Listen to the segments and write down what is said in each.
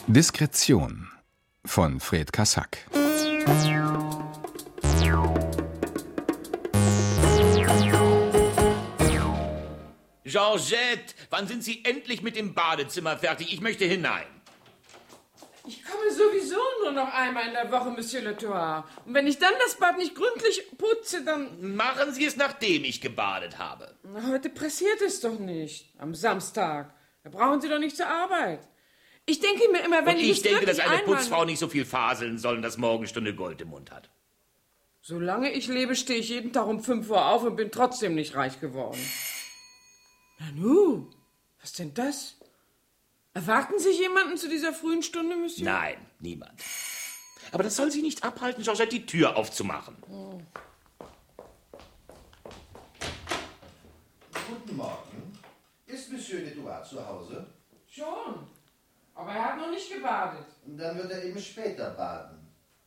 Diskretion von Fred Kassack. Georgette, wann sind Sie endlich mit dem Badezimmer fertig? Ich möchte hinein. Ich komme sowieso nur noch einmal in der Woche, Monsieur Letoile. Und wenn ich dann das Bad nicht gründlich putze, dann... Machen Sie es, nachdem ich gebadet habe. Heute pressiert es doch nicht. Am Samstag. Da brauchen Sie doch nicht zur Arbeit. Ich denke mir immer, wenn ich denke, dass eine einmal... Putzfrau nicht so viel faseln soll, dass Morgenstunde Gold im Mund hat. Solange ich lebe, stehe ich jeden Tag um 5 Uhr auf und bin trotzdem nicht reich geworden. Nanu, was denn das? Erwarten Sie jemanden zu dieser frühen Stunde, Monsieur? Nein, niemand. Aber das soll Sie nicht abhalten, Georgette, die Tür aufzumachen. Oh. Guten Morgen. Ist Monsieur Letoile zu Hause? Schon. Aber er hat noch nicht gebadet. Dann wird er eben später baden.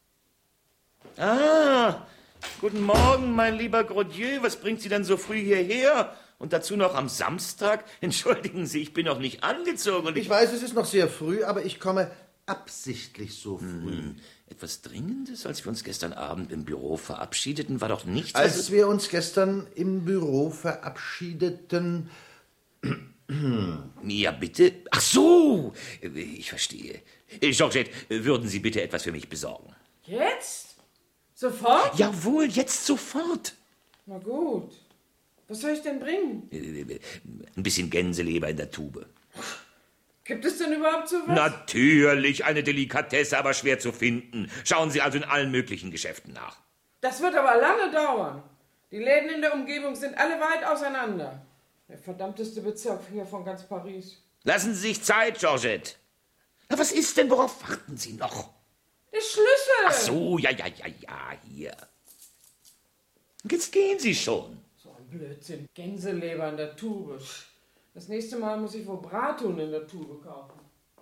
Ah, guten Morgen, mein lieber Grodieu. Was bringt Sie denn so früh hierher? Und dazu noch am Samstag? Entschuldigen Sie, ich bin noch nicht angezogen und Ich weiß, es ist noch sehr früh, aber ich komme absichtlich so früh. Etwas Dringendes, als wir uns gestern Abend im Büro verabschiedeten, war doch nichts... Als wir uns gestern im Büro verabschiedeten... Ja, bitte. Ach so, ich verstehe. Georgette, würden Sie bitte etwas für mich besorgen? Jetzt? Sofort? Jawohl, jetzt sofort. Na gut. Was soll ich denn bringen? Ein bisschen Gänseleber in der Tube. Gibt es denn überhaupt sowas? Natürlich, eine Delikatesse, aber schwer zu finden. Schauen Sie also in allen möglichen Geschäften nach. Das wird aber lange dauern. Die Läden in der Umgebung sind alle weit auseinander. Der verdammteste Bezirk hier von ganz Paris. Lassen Sie sich Zeit, Georgette. Na, was ist denn? Worauf warten Sie noch? Der Schlüssel! Ach so, ja, hier. Jetzt gehen Sie schon. So ein Blödsinn. Gänseleber in der Tube. Das nächste Mal muss ich wohl Brathuhn in der Tube kaufen.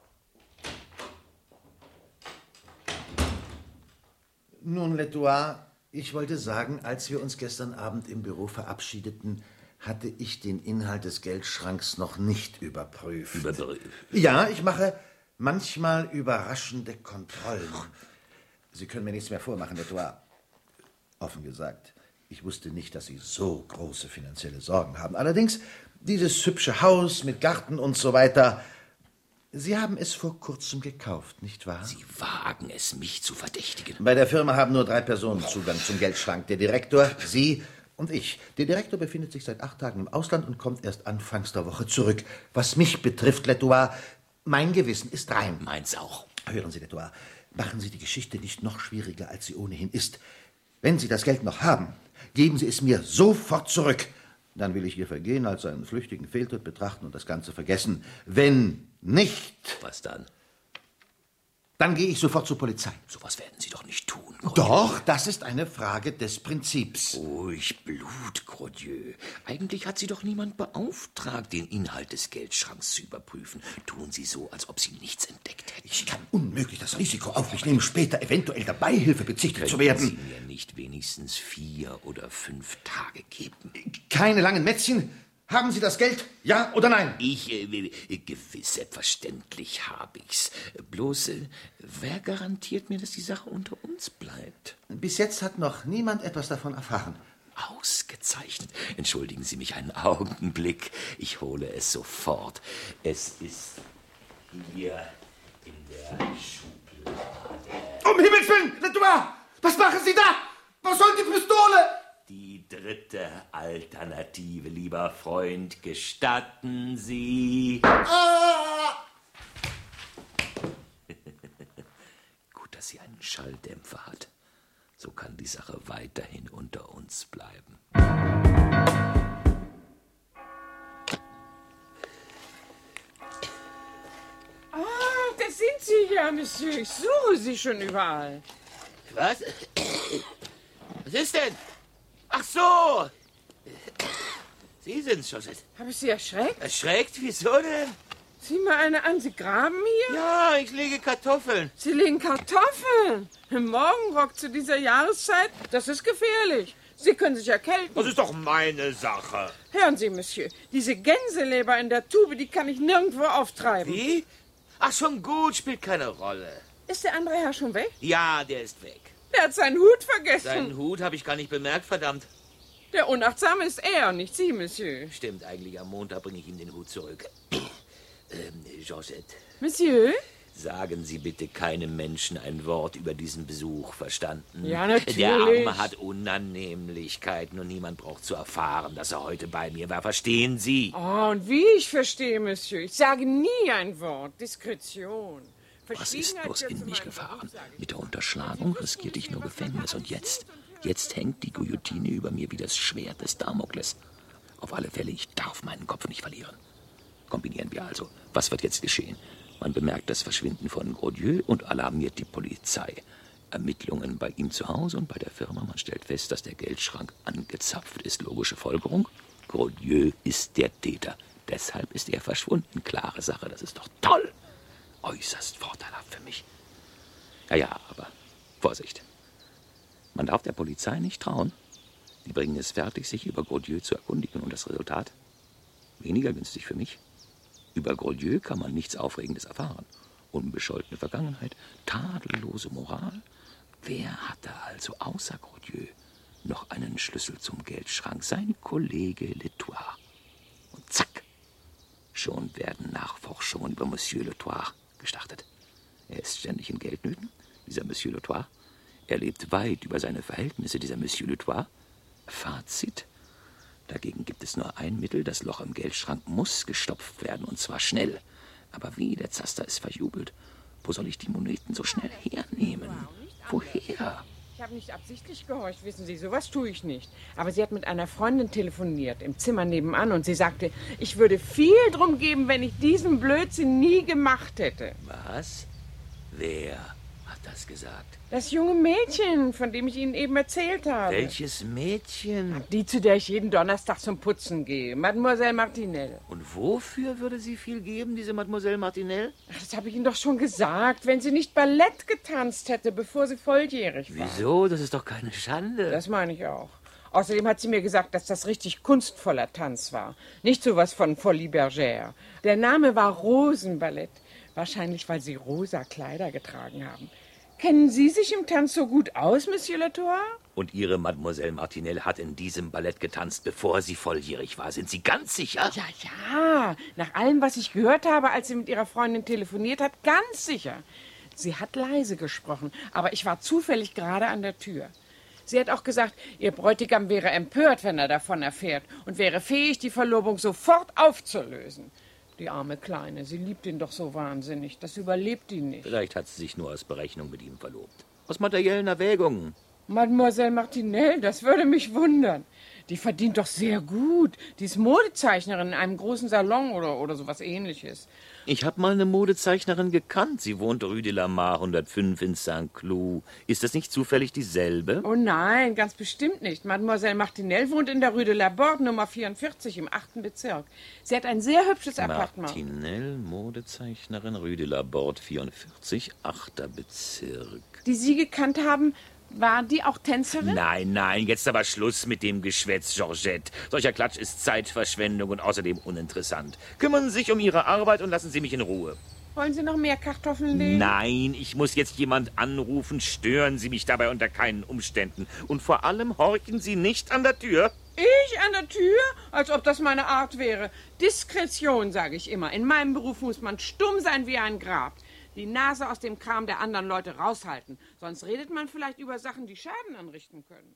Nun, Letoile, ich wollte sagen, als wir uns gestern Abend im Büro verabschiedeten, hatte ich den Inhalt des Geldschranks noch nicht überprüft. Ja, ich mache manchmal überraschende Kontrollen. Sie können mir nichts mehr vormachen, Letoile. Offen gesagt, ich wusste nicht, dass Sie so große finanzielle Sorgen haben. Allerdings, dieses hübsche Haus mit Garten und so weiter, Sie haben es vor kurzem gekauft, nicht wahr? Sie wagen es, mich zu verdächtigen. Bei der Firma haben nur 3 Personen Zugang zum Geldschrank. Der Direktor, Sie und ich. Der Direktor befindet sich seit 8 Tagen im Ausland und kommt erst anfangs der Woche zurück. Was mich betrifft, Letoile, mein Gewissen ist rein. Meins auch. Hören Sie, Letoile, machen Sie die Geschichte nicht noch schwieriger, als sie ohnehin ist. Wenn Sie das Geld noch haben, geben Sie es mir sofort zurück. Dann will ich Ihr Vergehen als einen flüchtigen Fehltritt betrachten und das Ganze vergessen. Wenn nicht... Was dann? Dann gehe ich sofort zur Polizei. So was werden Sie doch nicht tun, Doch, das ist eine Frage des Prinzips. Ruhig Blut, Grodieu. Eigentlich hat Sie doch niemand beauftragt, den Inhalt des Geldschranks zu überprüfen. Tun Sie so, als ob Sie nichts entdeckt hätten. Ich kann unmöglich das Risiko auf mich nehmen, später eventuell der Beihilfe bezichtigt zu werden. Können Sie mir nicht wenigstens 4 oder 5 Tage geben? Keine langen Mätzchen. Haben Sie das Geld? Ja oder nein? Gewiss, selbstverständlich habe ich's. Bloß, wer garantiert mir, dass die Sache unter uns bleibt? Bis jetzt hat noch niemand etwas davon erfahren. Ausgezeichnet. Entschuldigen Sie mich einen Augenblick. Ich hole es sofort. Es ist hier in der Schublade. Um Himmels Willen, Letoile! Was machen Sie da? Was soll die Pistole? Die dritte Alternative, lieber Freund, gestatten Sie. Ah! Gut, dass sie einen Schalldämpfer hat. So kann die Sache weiterhin unter uns bleiben. Ah, da sind Sie ja, Monsieur. Ich suche Sie schon überall. Was? Was ist denn? Ach so! Sie sind's, Josette. Habe ich Sie erschreckt? Erschreckt? Wieso denn? Sieh mal eine an. Sie graben hier? Ja, ich lege Kartoffeln. Sie legen Kartoffeln. Im Morgenrock zu dieser Jahreszeit? Das ist gefährlich. Sie können sich erkälten. Das ist doch meine Sache. Hören Sie, Monsieur, diese Gänseleber in der Tube, die kann ich nirgendwo auftreiben. Wie? Ach, schon gut, spielt keine Rolle. Ist der andere Herr schon weg? Ja, der ist weg. Der hat seinen Hut vergessen. Seinen Hut habe ich gar nicht bemerkt, verdammt. Der Unachtsame ist er, nicht Sie, Monsieur. Stimmt, eigentlich am Montag bringe ich ihm den Hut zurück. Georgette. Monsieur? Sagen Sie bitte keinem Menschen ein Wort über diesen Besuch, verstanden? Ja, natürlich. Der Arme hat Unannehmlichkeiten und niemand braucht zu erfahren, dass er heute bei mir war. Verstehen Sie? Oh, und wie ich verstehe, Monsieur. Ich sage nie ein Wort. Diskretion. Was ist bloß in mich gefahren? Mit der Unterschlagung riskierte ich nur Gefängnis. Und jetzt hängt die Guillotine über mir wie das Schwert des Damokles. Auf alle Fälle, ich darf meinen Kopf nicht verlieren. Kombinieren wir also. Was wird jetzt geschehen? Man bemerkt das Verschwinden von Grodieu und alarmiert die Polizei. Ermittlungen bei ihm zu Hause und bei der Firma. Man stellt fest, dass der Geldschrank angezapft ist. Logische Folgerung. Grodieu ist der Täter. Deshalb ist er verschwunden. Klare Sache, das ist doch toll. Äußerst vorteilhaft für mich. Ja, aber Vorsicht. Man darf der Polizei nicht trauen. Die bringen es fertig, sich über Grodieu zu erkundigen. Und das Resultat? Weniger günstig für mich. Über Grodieu kann man nichts Aufregendes erfahren. Unbescholtene Vergangenheit, tadellose Moral. Wer hatte also außer Grodieu noch einen Schlüssel zum Geldschrank? Sein Kollege Letoir. Und zack, schon werden Nachforschungen über Monsieur Letoir gestartet. Er ist ständig in Geldnöten, dieser Monsieur Letoir. Er lebt weit über seine Verhältnisse, dieser Monsieur Letoir. Fazit: Dagegen gibt es nur ein Mittel, das Loch im Geldschrank muss gestopft werden, und zwar schnell. Aber wie, der Zaster ist verjubelt. Wo soll ich die Moneten so schnell hernehmen? Woher? Ich habe nicht absichtlich gehorcht, wissen Sie, sowas tue ich nicht. Aber sie hat mit einer Freundin telefoniert, im Zimmer nebenan, und sie sagte, ich würde viel drum geben, wenn ich diesen Blödsinn nie gemacht hätte. Was? Wer hat das gesagt? Das junge Mädchen, von dem ich Ihnen eben erzählt habe. Welches Mädchen? Die, zu der ich jeden Donnerstag zum Putzen gehe, Mademoiselle Martinelle. Und wofür würde sie viel geben, diese Mademoiselle Martinelle? Ach, das habe ich Ihnen doch schon gesagt, wenn sie nicht Ballett getanzt hätte, bevor sie volljährig war. Wieso? Das ist doch keine Schande. Das meine ich auch. Außerdem hat sie mir gesagt, dass das richtig kunstvoller Tanz war. Nicht sowas von Folie Bergère. Der Name war Rosenballett. Wahrscheinlich, weil sie rosa Kleider getragen haben. Kennen Sie sich im Tanz so gut aus, Monsieur Letoir? Und Ihre Mademoiselle Martinelle hat in diesem Ballett getanzt, bevor sie volljährig war. Sind Sie ganz sicher? Ja. Nach allem, was ich gehört habe, als sie mit ihrer Freundin telefoniert hat, ganz sicher. Sie hat leise gesprochen, aber ich war zufällig gerade an der Tür. Sie hat auch gesagt, ihr Bräutigam wäre empört, wenn er davon erfährt, und wäre fähig, die Verlobung sofort aufzulösen. Die arme Kleine, sie liebt ihn doch so wahnsinnig. Das überlebt ihn nicht. Vielleicht hat sie sich nur aus Berechnung mit ihm verlobt. Aus materiellen Erwägungen. Mademoiselle Martinelle, das würde mich wundern. Die verdient doch sehr gut. Die ist Modezeichnerin in einem großen Salon oder sowas Ähnliches. Ich habe mal eine Modezeichnerin gekannt. Sie wohnt Rue de la Mare 105 in Saint-Cloud. Ist das nicht zufällig dieselbe? Oh nein, ganz bestimmt nicht. Mademoiselle Martinelle wohnt in der Rue de la Borde Nummer 44 im 8. Bezirk. Sie hat ein sehr hübsches Appartement. Martinelle, Modezeichnerin, Rue de la Borde 44, 8. Bezirk. Die Sie gekannt haben, war die auch Tänzerin? Nein, jetzt aber Schluss mit dem Geschwätz, Georgette. Solcher Klatsch ist Zeitverschwendung und außerdem uninteressant. Kümmern Sie sich um Ihre Arbeit und lassen Sie mich in Ruhe. Wollen Sie noch mehr Kartoffeln legen? Nein, ich muss jetzt jemand anrufen. Stören Sie mich dabei unter keinen Umständen. Und vor allem horchen Sie nicht an der Tür. Ich an der Tür? Als ob das meine Art wäre. Diskretion, sage ich immer. In meinem Beruf muss man stumm sein wie ein Grab. Die Nase aus dem Kram der anderen Leute raushalten. Sonst redet man vielleicht über Sachen, die Schaden anrichten können.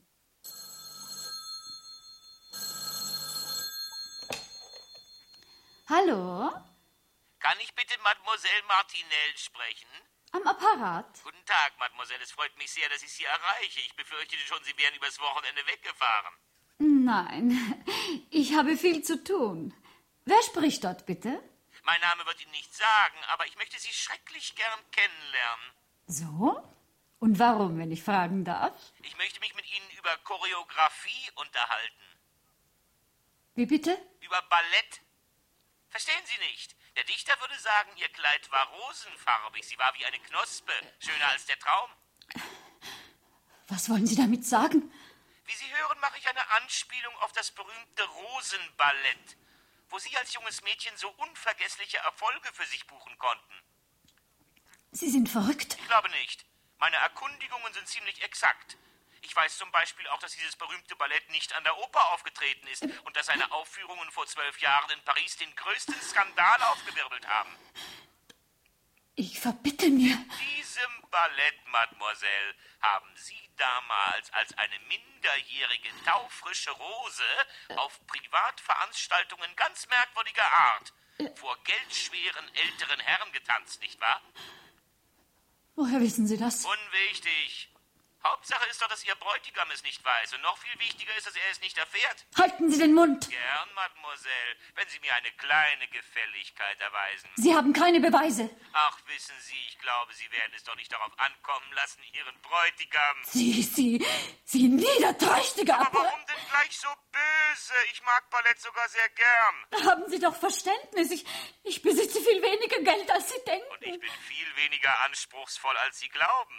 Hallo? Kann ich bitte Mademoiselle Martinelle sprechen? Am Apparat? Guten Tag, Mademoiselle. Es freut mich sehr, dass ich Sie erreiche. Ich befürchtete schon, Sie wären übers Wochenende weggefahren. Nein, ich habe viel zu tun. Wer spricht dort, bitte? Mein Name wird Ihnen nichts sagen, aber ich möchte Sie schrecklich gern kennenlernen. So? Und warum, wenn ich fragen darf? Ich möchte mich mit Ihnen über Choreografie unterhalten. Wie bitte? Über Ballett. Verstehen Sie nicht? Der Dichter würde sagen, Ihr Kleid war rosenfarbig. Sie war wie eine Knospe, schöner als der Traum. Was wollen Sie damit sagen? Wie Sie hören, mache ich eine Anspielung auf das berühmte Rosenballett, wo Sie als junges Mädchen so unvergessliche Erfolge für sich buchen konnten. Sie sind verrückt. Ich glaube nicht. Meine Erkundigungen sind ziemlich exakt. Ich weiß zum Beispiel auch, dass dieses berühmte Ballett nicht an der Oper aufgetreten ist und dass seine Aufführungen vor 12 Jahren in Paris den größten Skandal aufgewirbelt haben. Ich verbitte mir. In diesem Ballett, Mademoiselle, haben Sie damals als eine minderjährige, taufrische Rose auf Privatveranstaltungen ganz merkwürdiger Art vor geldschweren älteren Herren getanzt, nicht wahr? Woher wissen Sie das? Unwichtig. Hauptsache ist doch, dass Ihr Bräutigam es nicht weiß. Und noch viel wichtiger ist, dass er es nicht erfährt. Halten Sie den Mund. Gern, Mademoiselle, wenn Sie mir eine kleine Gefälligkeit erweisen. Sie haben keine Beweise. Ach, wissen Sie, ich glaube, Sie werden es doch nicht darauf ankommen lassen, Ihren Bräutigam. Sie niederträchtiger. Aber warum denn gleich so böse? Ich mag Ballett sogar sehr gern. Haben Sie doch Verständnis. Ich besitze viel weniger Geld, als Sie denken. Und ich bin viel weniger anspruchsvoll, als Sie glauben.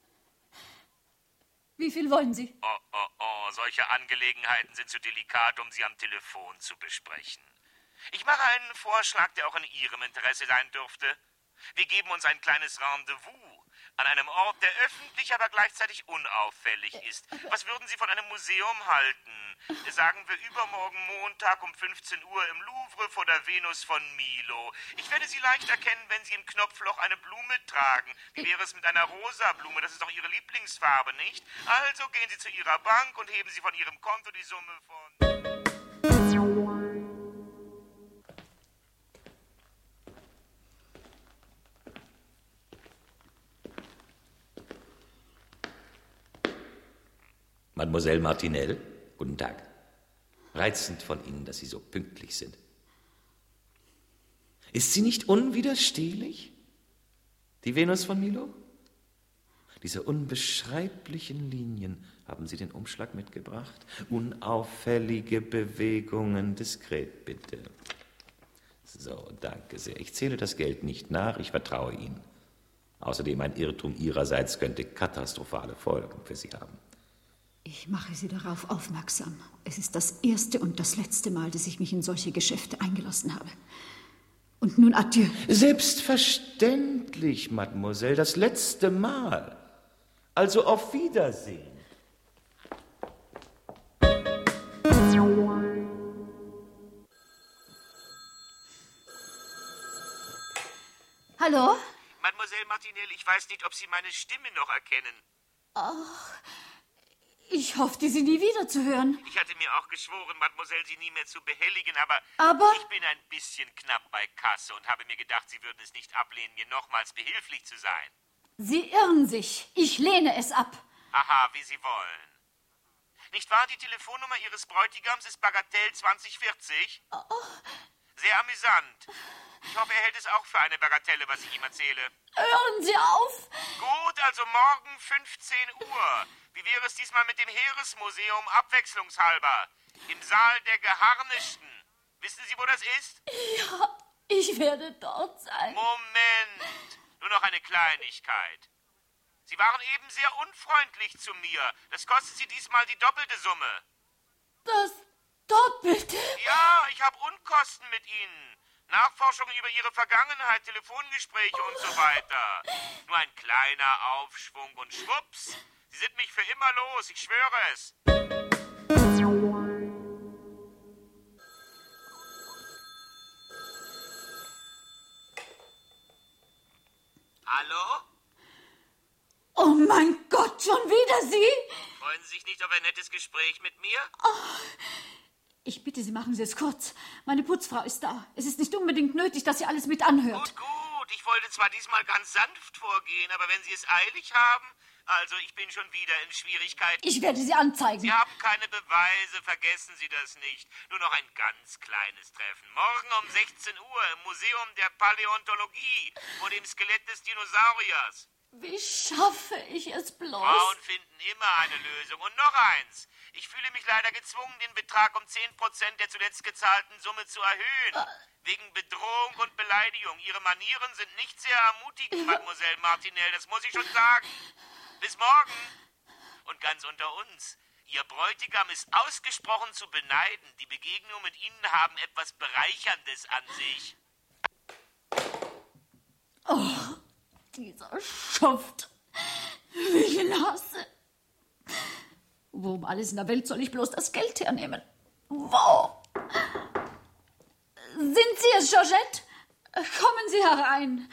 Wie viel wollen Sie? Oh, solche Angelegenheiten sind zu delikat, um sie am Telefon zu besprechen. Ich mache einen Vorschlag, der auch in Ihrem Interesse sein dürfte. Wir geben uns ein kleines Rendezvous an einem Ort, der öffentlich, aber gleichzeitig unauffällig ist. Was würden Sie von einem Museum halten? Sagen wir übermorgen Montag um 15 Uhr im Louvre vor der Venus von Milo. Ich werde Sie leicht erkennen, wenn Sie im Knopfloch eine Blume tragen. Wie wäre es mit einer rosa Blume? Das ist doch Ihre Lieblingsfarbe, nicht? Also gehen Sie zu Ihrer Bank und heben Sie von Ihrem Konto die Summe von... Mademoiselle Martinelle, guten Tag. Reizend von Ihnen, dass Sie so pünktlich sind. Ist sie nicht unwiderstehlich, die Venus von Milo? Diese unbeschreiblichen Linien, haben Sie den Umschlag mitgebracht? Unauffällige Bewegungen, diskret bitte. So, danke sehr. Ich zähle das Geld nicht nach, ich vertraue Ihnen. Außerdem ein Irrtum Ihrerseits könnte katastrophale Folgen für Sie haben. Ich mache Sie darauf aufmerksam. Es ist das erste und das letzte Mal, dass ich mich in solche Geschäfte eingelassen habe. Und nun adieu. Selbstverständlich, Mademoiselle, das letzte Mal. Also auf Wiedersehen. Hallo? Mademoiselle Martinelle, ich weiß nicht, ob Sie meine Stimme noch erkennen. Ach, ich hoffte, Sie nie wieder zu hören. Ich hatte mir auch geschworen, Mademoiselle, Sie nie mehr zu behelligen, aber ich bin ein bisschen knapp bei Kasse und habe mir gedacht, Sie würden es nicht ablehnen, mir nochmals behilflich zu sein. Sie irren sich. Ich lehne es ab. Aha, wie Sie wollen. Nicht wahr, die Telefonnummer Ihres Bräutigams ist Bagatell 2040? Sehr amüsant. Ich hoffe, er hält es auch für eine Bagatelle, was ich ihm erzähle. Hören Sie auf! Gut, also morgen 15 Uhr. Wie wäre es diesmal mit dem Heeresmuseum abwechslungshalber? Im Saal der Geharnischten. Wissen Sie, wo das ist? Ja, ich werde dort sein. Moment. Nur noch eine Kleinigkeit. Sie waren eben sehr unfreundlich zu mir. Das kostet Sie diesmal die doppelte Summe. Das Doppelte? Ja, ich habe Unkosten mit Ihnen. Nachforschungen über Ihre Vergangenheit, Telefongespräche und so weiter. Nur ein kleiner Aufschwung und schwupps. Sie sind mich für immer los, ich schwöre es. Hallo? Oh mein Gott, schon wieder Sie? Freuen Sie sich nicht auf ein nettes Gespräch mit mir? Ich bitte Sie, machen Sie es kurz. Meine Putzfrau ist da. Es ist nicht unbedingt nötig, dass sie alles mit anhört. Gut. Ich wollte zwar diesmal ganz sanft vorgehen, aber wenn Sie es eilig haben... Also, ich bin schon wieder in Schwierigkeiten. Ich werde Sie anzeigen. Sie haben keine Beweise, vergessen Sie das nicht. Nur noch ein ganz kleines Treffen. Morgen um 16 Uhr im Museum der Paläontologie vor dem Skelett des Dinosauriers. Wie schaffe ich es bloß? Frauen finden immer eine Lösung. Und noch eins. Ich fühle mich leider gezwungen, den Betrag um 10% der zuletzt gezahlten Summe zu erhöhen. Wegen Bedrohung und Beleidigung. Ihre Manieren sind nicht sehr ermutigend, Mademoiselle Martinelle, das muss ich schon sagen. Bis morgen. Und ganz unter uns, Ihr Bräutigam ist ausgesprochen zu beneiden. Die Begegnungen mit Ihnen haben etwas Bereicherndes an sich. Dieser Schuft, wie ich ihn hasse. Wo um alles in der Welt soll ich bloß das Geld hernehmen? Wo? Sind Sie es, Georgette? Kommen Sie herein.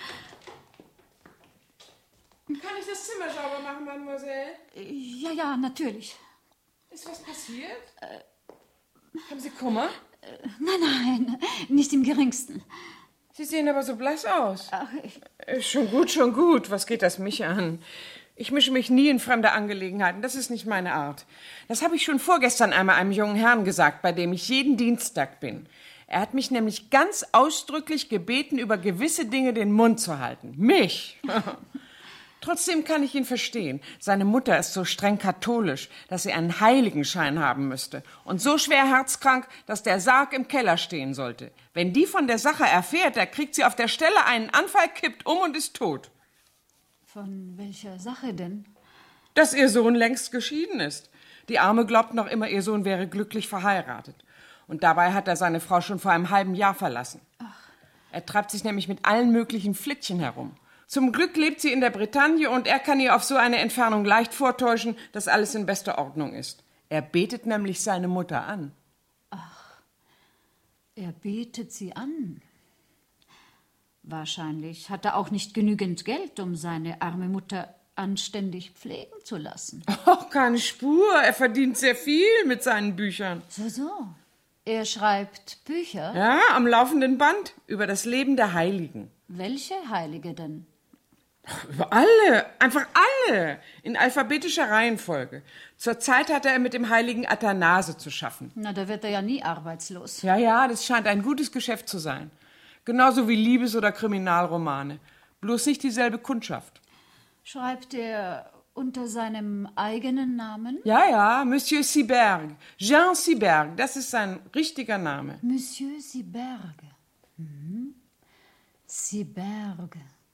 Kann ich das Zimmer sauber machen, Mademoiselle? Ja, natürlich. Ist was passiert? Haben Sie Kummer? Nein, nicht im Geringsten. Sie sehen aber so blass aus. Ach, Schon gut. Was geht das mich an? Ich mische mich nie in fremde Angelegenheiten. Das ist nicht meine Art. Das habe ich schon vorgestern einmal einem jungen Herrn gesagt, bei dem ich jeden Dienstag bin. Er hat mich nämlich ganz ausdrücklich gebeten, über gewisse Dinge den Mund zu halten. Mich! Trotzdem kann ich ihn verstehen. Seine Mutter ist so streng katholisch, dass sie einen Heiligenschein haben müsste. Und so schwer herzkrank, dass der Sarg im Keller stehen sollte. Wenn die von der Sache erfährt, da kriegt sie auf der Stelle einen Anfall, kippt um und ist tot. von welcher Sache denn? Dass ihr Sohn längst geschieden ist. Die Arme glaubt noch immer, ihr Sohn wäre glücklich verheiratet. Und dabei hat er seine Frau schon vor einem halben Jahr verlassen. Ach. Er treibt sich nämlich mit allen möglichen Flittchen herum. Zum Glück lebt sie in der Bretagne und er kann ihr auf so eine Entfernung leicht vortäuschen, dass alles in bester Ordnung ist. Er betet nämlich seine Mutter an. Ach, er betet sie an. Wahrscheinlich hat er auch nicht genügend Geld, um seine arme Mutter anständig pflegen zu lassen. Och, keine Spur. Er verdient sehr viel mit seinen Büchern. So. Er schreibt Bücher? Ja, am laufenden Band über das Leben der Heiligen. Welche Heilige denn? Über alle, einfach alle, in alphabetischer Reihenfolge. Zurzeit hat er mit dem heiligen Athanase zu schaffen. Na, da wird er ja nie arbeitslos. Ja, das scheint ein gutes Geschäft zu sein. Genauso wie Liebes- oder Kriminalromane. Bloß nicht dieselbe Kundschaft. Schreibt er unter seinem eigenen Namen? Ja, Monsieur Siberg. Jean Siberg, das ist sein richtiger Name. Monsieur Siberg. Mhm. Siberg.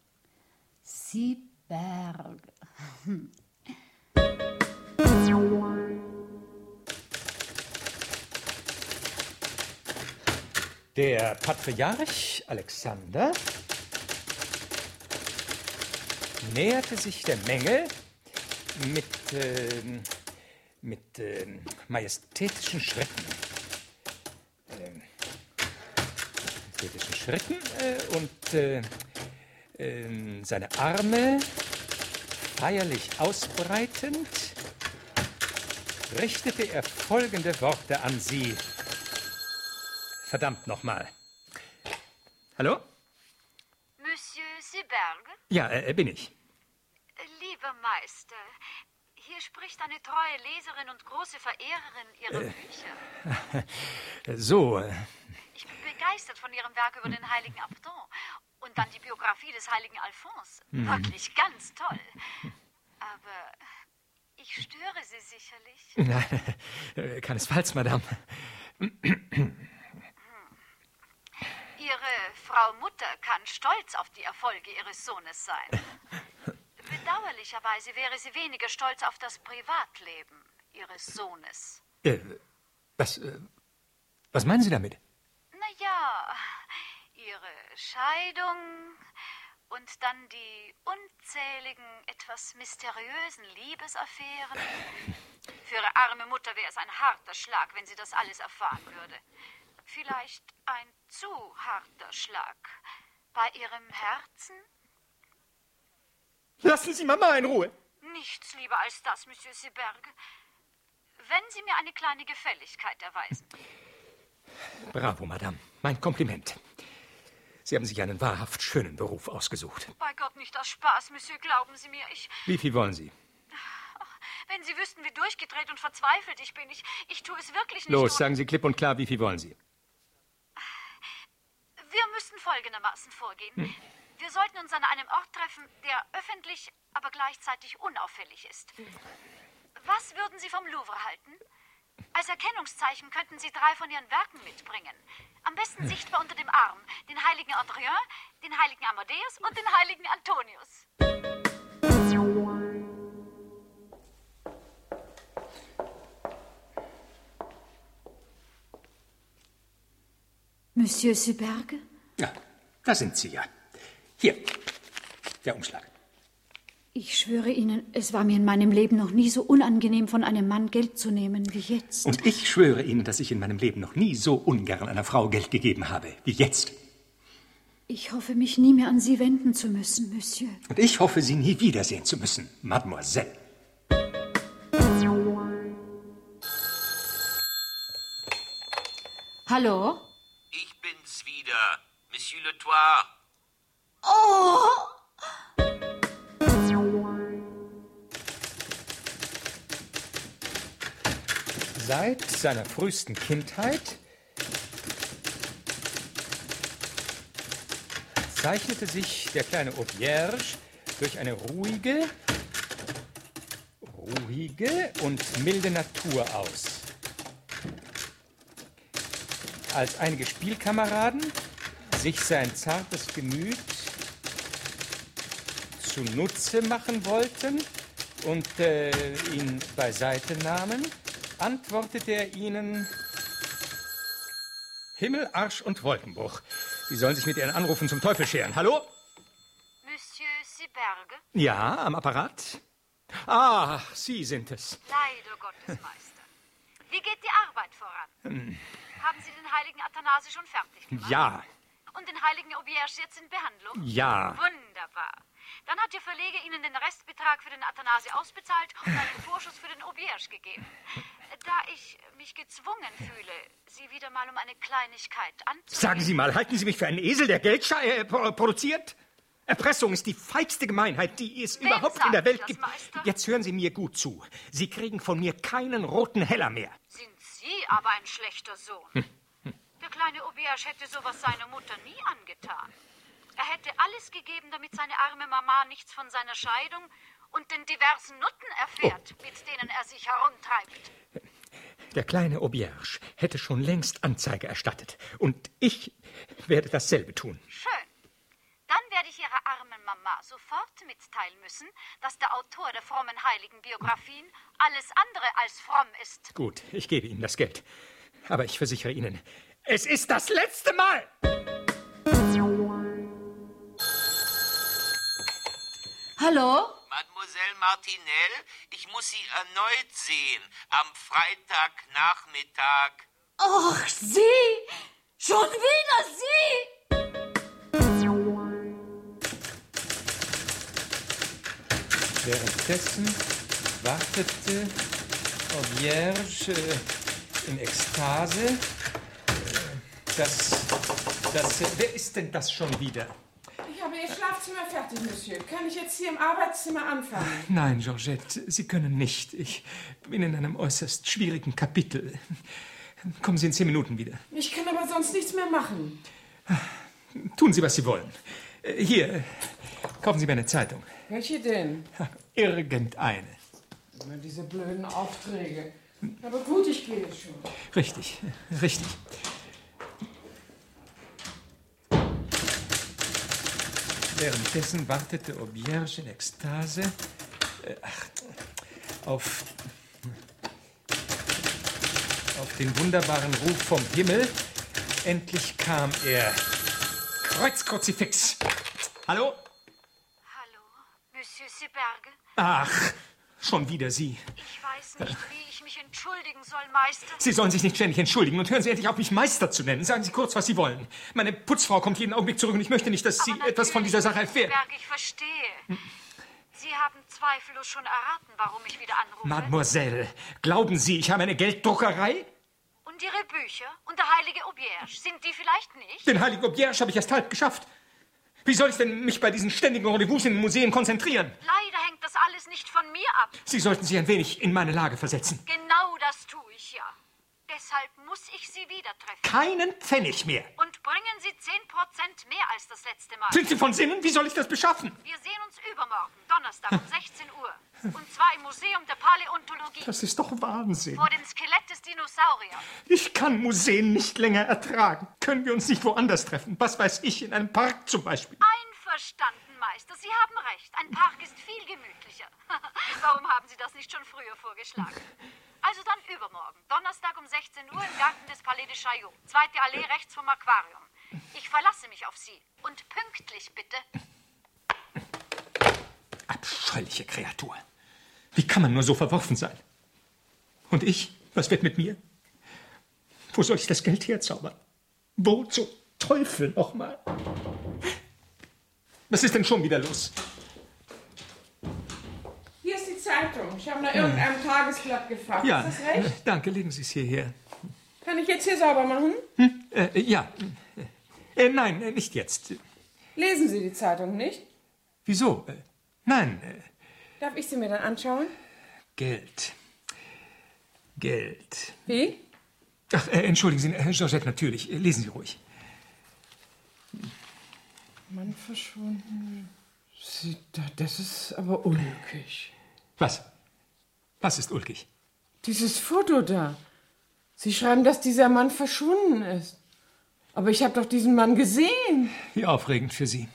Siberg. Der Patriarch Alexander näherte sich der Menge mit majestätischen Schritten. Und seine Arme feierlich ausbreitend, richtete er folgende Worte an sie. Verdammt nochmal. Hallo? Monsieur Siberg? Ja, bin ich. Lieber Meister, hier spricht eine treue Leserin und große Verehrerin Ihrer Bücher. So. Ich bin begeistert von Ihrem Werk über den heiligen Abdon und dann die Biografie des heiligen Alphonse. Wirklich ganz toll. Aber ich störe Sie sicherlich. Nein, keinesfalls, Madame. Ihre Frau Mutter kann stolz auf die Erfolge Ihres Sohnes sein. Bedauerlicherweise wäre sie weniger stolz auf das Privatleben Ihres Sohnes. Was meinen Sie damit? Naja, Ihre Scheidung und dann die unzähligen, etwas mysteriösen Liebesaffären. Für Ihre arme Mutter wäre es ein harter Schlag, wenn sie das alles erfahren würde. Vielleicht ein zu harter Schlag. Bei Ihrem Herzen? Lassen Sie Mama in Ruhe. Nichts lieber als das, Monsieur Siberg. Wenn Sie mir eine kleine Gefälligkeit erweisen. Bravo, Madame. Mein Kompliment. Sie haben sich einen wahrhaft schönen Beruf ausgesucht. Bei Gott, nicht aus Spaß, Monsieur, glauben Sie mir, Wie viel wollen Sie? Wenn Sie wüssten, wie durchgedreht und verzweifelt ich bin, ich tue es wirklich nicht. Los, sagen Sie klipp und klar, wie viel wollen Sie? Wir müssten folgendermaßen vorgehen. Wir sollten uns an einem Ort treffen, der öffentlich, aber gleichzeitig unauffällig ist. Was würden Sie vom Louvre halten? Als Erkennungszeichen könnten Sie 3 von Ihren Werken mitbringen. Am besten sichtbar unter dem Arm. Den heiligen Adrien, den heiligen Amadeus und den heiligen Antonius. Monsieur Siberg? Ja, da sind Sie ja. Hier, der Umschlag. Ich schwöre Ihnen, es war mir in meinem Leben noch nie so unangenehm, von einem Mann Geld zu nehmen wie jetzt. Und ich schwöre Ihnen, dass ich in meinem Leben noch nie so ungern einer Frau Geld gegeben habe wie jetzt. Ich hoffe, mich nie mehr an Sie wenden zu müssen, Monsieur. Und ich hoffe, Sie nie wiedersehen zu müssen, Mademoiselle. Hallo? Ich bin's wieder, Monsieur Le Toit. Oh! Seit seiner frühesten Kindheit zeichnete sich der kleine Auberge durch eine ruhige und milde Natur aus. Als einige Spielkameraden sich sein zartes Gemüt zunutze machen wollten und ihn beiseite nahmen, antwortete er ihnen: Himmel, Arsch und Wolkenbruch. Sie sollen sich mit ihren Anrufen zum Teufel scheren. Hallo? Monsieur Siberge? Ja, am Apparat? Ah, Sie sind es. Leider Gottes, Meister. Wie geht die Arbeit voran? Haben Sie den heiligen Athanasi schon fertig gemacht? Ja. Und den heiligen Auberge jetzt in Behandlung? Ja. Wunderbar. Dann hat Ihr Verleger Ihnen den Restbetrag für den Athanasi ausbezahlt und einen Vorschuss für den Auberge gegeben. Da ich mich gezwungen fühle, Sie wieder mal um eine Kleinigkeit anzunehmen... Sagen Sie mal, halten Sie mich für einen Esel, der Geld produziert? Erpressung ist die feigste Gemeinheit, die es überhaupt in der Welt gibt. Meister? Jetzt hören Sie mir gut zu. Sie kriegen von mir keinen roten Heller mehr. Sind Sie aber ein schlechter Sohn. Der kleine Auberge hätte sowas seiner Mutter nie angetan. Er hätte alles gegeben, damit seine arme Mama nichts von seiner Scheidung und den diversen Nutten erfährt, mit denen er sich herumtreibt. Der kleine Auberge hätte schon längst Anzeige erstattet. Und ich werde dasselbe tun. Schön. Dann werde ich Ihrer armen Mama sofort mitteilen müssen, dass der Autor der frommen heiligen Biografien alles andere als fromm ist. Gut, ich gebe Ihnen das Geld. Aber ich versichere Ihnen, es ist das letzte Mal! Hallo? Mademoiselle Martinelle, ich muss Sie erneut sehen. Am Freitagnachmittag. Och, Sie! Schon wieder Sie! Währenddessen wartete Auberge in Ekstase. Wer ist denn das schon wieder? Ich habe Ihr Schlafzimmer fertig, Monsieur. Kann ich jetzt hier im Arbeitszimmer anfangen? Nein, Georgette, Sie können nicht. Ich bin in einem äußerst schwierigen Kapitel. Kommen Sie in 10 Minuten wieder. Ich kann aber sonst nichts mehr machen. Tun Sie, was Sie wollen. Hier, kaufen Sie mir eine Zeitung. Welche denn? Irgendeine. Immer diese blöden Aufträge. Aber gut, ich gehe jetzt schon. Richtig, richtig. Währenddessen wartete Auberge in Ekstase auf den wunderbaren Ruf vom Himmel. Endlich kam er. Kreuzkruzifix. Hallo? Hallo, Monsieur Siberge? Ach, schon wieder Sie. Ich weiß nicht, wie ich mich entschuldigen soll, Meister. Sie sollen sich nicht ständig entschuldigen und hören Sie endlich auf, mich Meister zu nennen. Sagen Sie kurz, was Sie wollen. Meine Putzfrau kommt jeden Augenblick zurück und ich möchte nicht, dass Sie etwas von dieser Sache erfährt. Siberge, ich verstehe. Sie haben zweifellos schon erraten, warum ich wieder anrufe. Mademoiselle, glauben Sie, ich habe eine Gelddruckerei? Und Ihre Bücher und der heilige Auberge, sind die vielleicht nicht? Den heiligen Auberge habe ich erst halb geschafft. Wie soll ich denn mich bei diesen ständigen Rendezvous in den Museen konzentrieren? Leider hängt das alles nicht von mir ab. Sie sollten sich ein wenig in meine Lage versetzen. Genau das tue ich ja. Deshalb muss ich Sie wieder treffen. Keinen Pfennig mehr. Und bringen Sie 10% mehr als das letzte Mal. Sind Sie von Sinnen? Wie soll ich das beschaffen? Wir sehen uns übermorgen, Donnerstag um 16 Uhr. Und zwar im Museum der Paläontologie. Das ist doch Wahnsinn. Vor dem Skelett des Dinosauriers. Ich kann Museen nicht länger ertragen. Können wir uns nicht woanders treffen? Was weiß ich, in einem Park zum Beispiel? Einverstanden, Meister. Sie haben recht. Ein Park ist viel gemütlicher. Warum haben Sie das nicht schon früher vorgeschlagen? Also dann übermorgen, Donnerstag um 16 Uhr im Garten des Palais de Chaillot. 2. Allee rechts vom Aquarium. Ich verlasse mich auf Sie. Und pünktlich, bitte. Abscheulich. Abscheuliche Kreatur. Wie kann man nur so verworfen sein? Und ich? Was wird mit mir? Wo soll ich das Geld herzaubern? Wo zum Teufel nochmal? Was ist denn schon wieder los? Hier ist die Zeitung. Ich habe nach irgendeinem Tagesblatt gefragt. Ja, Ist das recht? Danke, legen Sie es hierher. Kann ich jetzt hier sauber machen? Ja. Nein, nicht jetzt. Lesen Sie die Zeitung nicht? Wieso? Nein. Darf ich sie mir dann anschauen? Geld. Wie? Ach, entschuldigen Sie, Georgette, natürlich. Lesen Sie ruhig. Mann verschwunden. Das ist aber ulkig. Was? Was ist ulkig? Dieses Foto da. Sie schreiben, dass dieser Mann verschwunden ist. Aber ich habe doch diesen Mann gesehen. Wie aufregend für Sie.